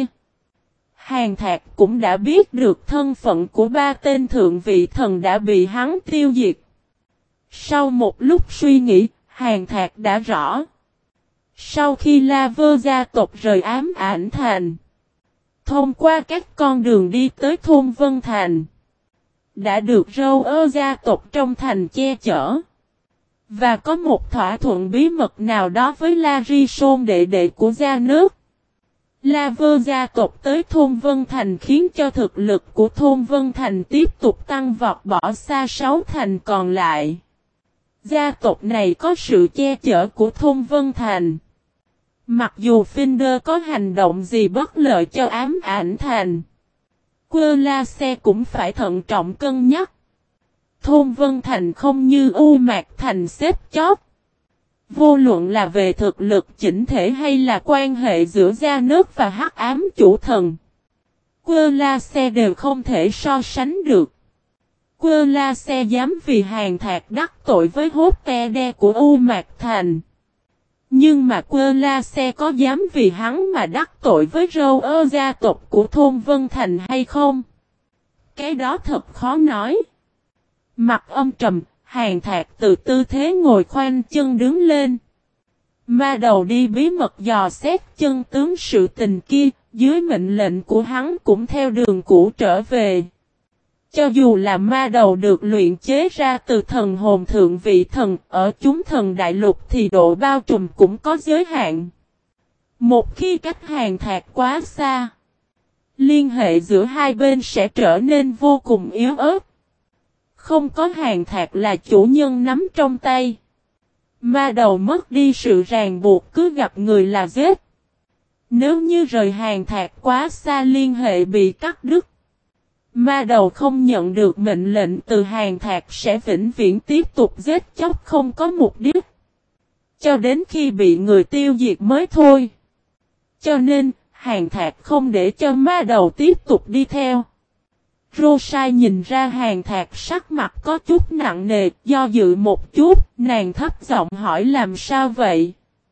Hàn Thạc cũng đã biết được thân phận của 3 tên thượng vị thần đã bị hắn tiêu diệt. Sau một lúc suy nghĩ, Hàn Thạc đã rõ. Sau khi Laver gia tộc rời Ám Ảnh Thành, thông qua các con đường đi tới thôn Vân Thành, đã được râu gia tộc trong thành che chở. Và có một thỏa thuận bí mật nào đó với Larison đệ đệ của gia nước. Laver gia tộc tới thôn Vân Thành khiến cho thực lực của thôn Vân Thành tiếp tục tăng vọt bỏ xa 6 thành còn lại. Gia tộc này có sự che chở của thôn Vân Thành. Mặc dù Finder có hành động gì bất lợi cho Ám Ảnh Thành, Quơ-la-se cũng phải thận trọng cân nhắc. Thôn Vân Thành không như U Mạc Thành xếp chót. Vô luận là về thực lực chỉnh thể hay là quan hệ giữa gia nước và Hắc Ám chủ thần, Quơ-la-se đều không thể so sánh được. Quơ-la-se dám vì Hàn Thạc đắc tội với Hốt-te-đe của U Mạc Thành. Nhưng mà Quơ-la-se có dám vì hắn mà đắc tội với râu gia tộc của thôn Vân Thành hay không? Cái đó thật khó nói. Mặt âm trầm, Hàn Thạc từ tư thế ngồi khoanh chân đứng lên. Ma đầu đi bí mật dò xét chân tướng sự tình kia, dưới mệnh lệnh của hắn cũng theo đường cũ trở về. Cho dù là ma đầu được luyện chế ra từ thần hồn thượng vị thần, ở chúng thần đại lục thì độ bao trùm cũng có giới hạn. Một khi cách Hàn Thạc quá xa, liên hệ giữa hai bên sẽ trở nên vô cùng yếu ớt. không có Hàn Thạc là chủ nhân nắm trong tay. Ma đầu mất đi sự ràng buộc cứ gặp người là giết. Nếu như rời Hàn Thạc quá xa liên hệ bị cắt đứt. Ma đầu không nhận được mệnh lệnh từ Hàn Thạc sẽ vĩnh viễn tiếp tục giết chóc không có mục đích. Cho đến khi bị người tiêu diệt mới thôi. Cho nên, Hàn Thạc không để cho ma đầu tiếp tục đi theo. Rosai nhìn ra Hàn Thạc sắc mặt có chút nặng nề, do dự một chút, nàng thấp giọng hỏi làm sao vậy?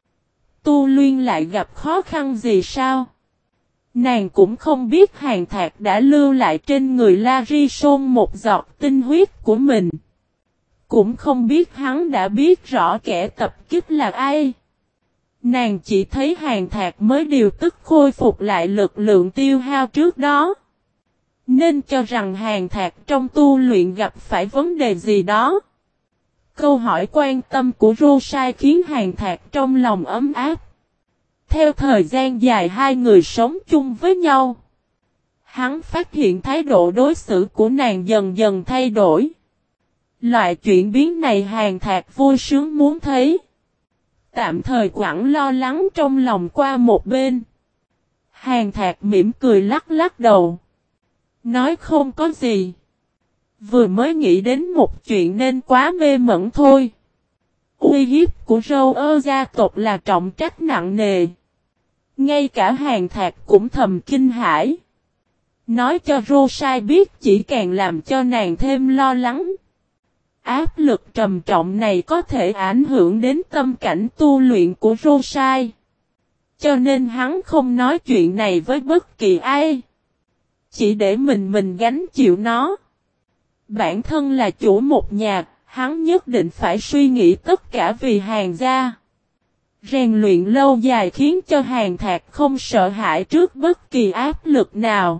Tu luyện lại gặp khó khăn gì sao? Nàng cũng không biết Hàn Thạc đã lưu lại trên người Larison một giọt tinh huyết của mình. Cũng không biết hắn đã biết rõ kẻ tập kích là ai. Nàng chỉ thấy Hàn Thạc mới điều tức khôi phục lại lực lượng tiêu hao trước đó. Nên cho rằng Hàn Thạc trong tu luyện gặp phải vấn đề gì đó. Câu hỏi quan tâm của Rosai khiến Hàn Thạc trong lòng ấm áp. Theo thời gian dài hai người sống chung với nhau, hắn phát hiện thái độ đối xử của nàng dần dần thay đổi. Loại chuyển biến này Hàn Thạc vui sướng muốn thấy. Tạm thời quẳng lo lắng trong lòng qua một bên. Hàn Thạc mỉm cười lắc lắc đầu. Nói không có gì. Vừa mới nghĩ đến một chuyện nên quá mê mẩn thôi. Uy hiếp của Râu Ơ gia tộc là trọng trách nặng nề. Ngay cả Hàn Thạc cũng thầm kinh hãi. Nói cho Rosai biết chỉ càng làm cho nàng thêm lo lắng. Áp lực trầm trọng này có thể ảnh hưởng đến tâm cảnh tu luyện của Rosai. Cho nên hắn không nói chuyện này với bất kỳ ai. Chỉ để mình gánh chịu nó. Bản thân là chủ một nhà, hắn nhất định phải suy nghĩ tất cả vì Hàn gia. Rèn luyện lâu dài khiến cho Hàn Thạc không sợ hãi trước bất kỳ áp lực nào.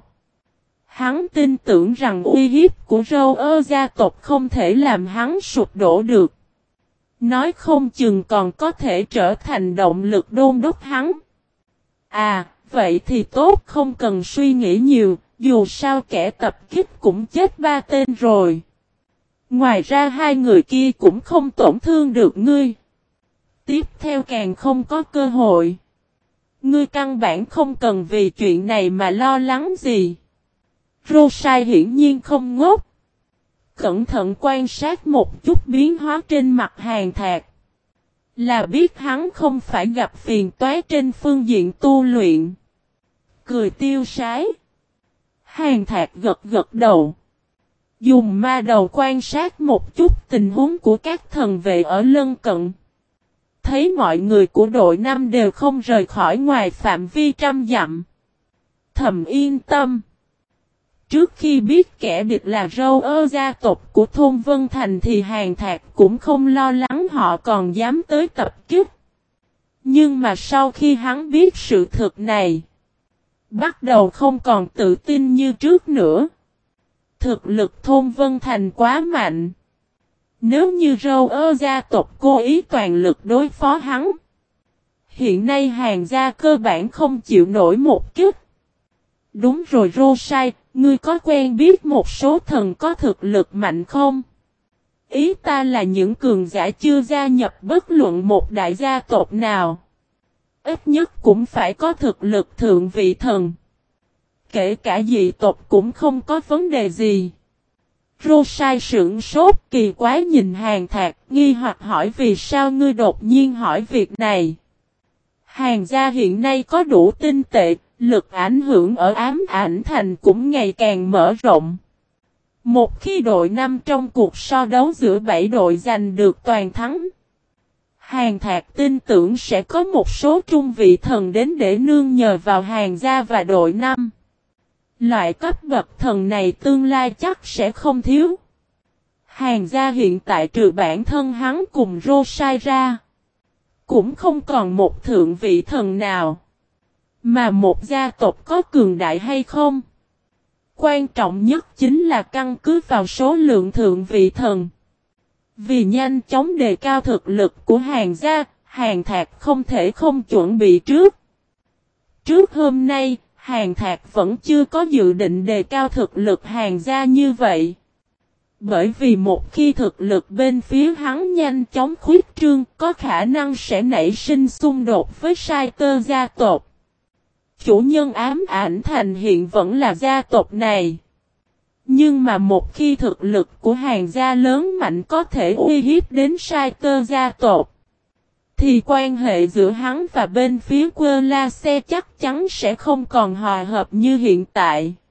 Hắn tin tưởng rằng uy hiếp của Râu Ơ gia tộc không thể làm hắn sụp đổ được. Nói không chừng còn có thể trở thành động lực đôn đốc hắn. À, vậy thì tốt không cần suy nghĩ nhiều, dù sao kẻ tập kích cũng chết 3 tên rồi. Ngoài ra hai người kia cũng không tổn thương được ngươi. Tiếp theo càng không có cơ hội. Ngươi căn bản không cần vì chuyện này mà lo lắng gì. Rosai hiển nhiên không ngốc. Cẩn thận quan sát một chút biến hóa trên mặt Hàn Thạc. Là biết hắn không phải gặp phiền toái trên phương diện tu luyện. Cười tiêu sái. Hàn Thạc gật gật đầu. Dùng ma đầu quan sát một chút tình huống của các thần vệ ở lân cận. Thấy mọi người của đội 5 đều không rời khỏi ngoài phạm vi 100 dặm. Thầm yên tâm. Trước khi biết kẻ địch là Râu Ơ gia tộc của thôn Vân Thành thì Hàn Thạc cũng không lo lắng họ còn dám tới tập kích. Nhưng mà sau khi hắn biết sự thực này, bắt đầu không còn tự tin như trước nữa. Thực lực thôn Vân Thành quá mạnh. Nếu như Râu Ơ gia tộc cố ý toàn lực đối phó hắn, hiện nay Hàn gia cơ bản không chịu nổi một kích. Đúng rồi Rosai, ngươi có quen biết một số thần có thực lực mạnh không? Ý ta là những cường giả chưa gia nhập bất luận một đại gia tộc nào. Ít nhất cũng phải có thực lực thượng vị thần. Kể cả dị tộc cũng không có vấn đề gì. Rosai sững sốt kỳ quái nhìn Hàn Thạc, nghi hoặc hỏi vì sao ngươi đột nhiên hỏi việc này. Hàn gia hiện nay có đủ tinh tệ, lực ảnh hưởng ở ám ảnh thành cũng ngày càng mở rộng. Một khi đội 5 trong cuộc so đấu giữa 7 đội giành được toàn thắng, Hàn Thạc tin tưởng sẽ có một số trung vị thần đến để nương nhờ vào Hàn gia và đội 5. Loại cấp bậc thần này tương lai chắc sẽ không thiếu. Hàn gia hiện tại trừ bản thân hắn cùng Rosai ra, cũng không còn một thượng vị thần nào. Mà một gia tộc có cường đại hay không? Quan trọng nhất chính là căn cứ vào số lượng thượng vị thần. Vì nhanh chóng đề cao thực lực của Hàn gia, Hàn Thạc không thể không chuẩn bị trước. Trước hôm nay, Hàn Thạc vẫn chưa có dự định đề cao thực lực Hàn gia như vậy. Bởi vì một khi thực lực bên phía hắn nhanh chóng khuyết trương, có khả năng sẽ nảy sinh xung đột với Sai Tơ gia tộc. Chủ nhân ám ảnh thành hiện vẫn là gia tộc này. Nhưng mà một khi thực lực của hàng gia lớn mạnh có thể uy hiếp đến Sai Tơ gia tộc, thì quan hệ giữa hắn và bên phía Quơ La Xe chắc chắn sẽ không còn hòa hợp như hiện tại.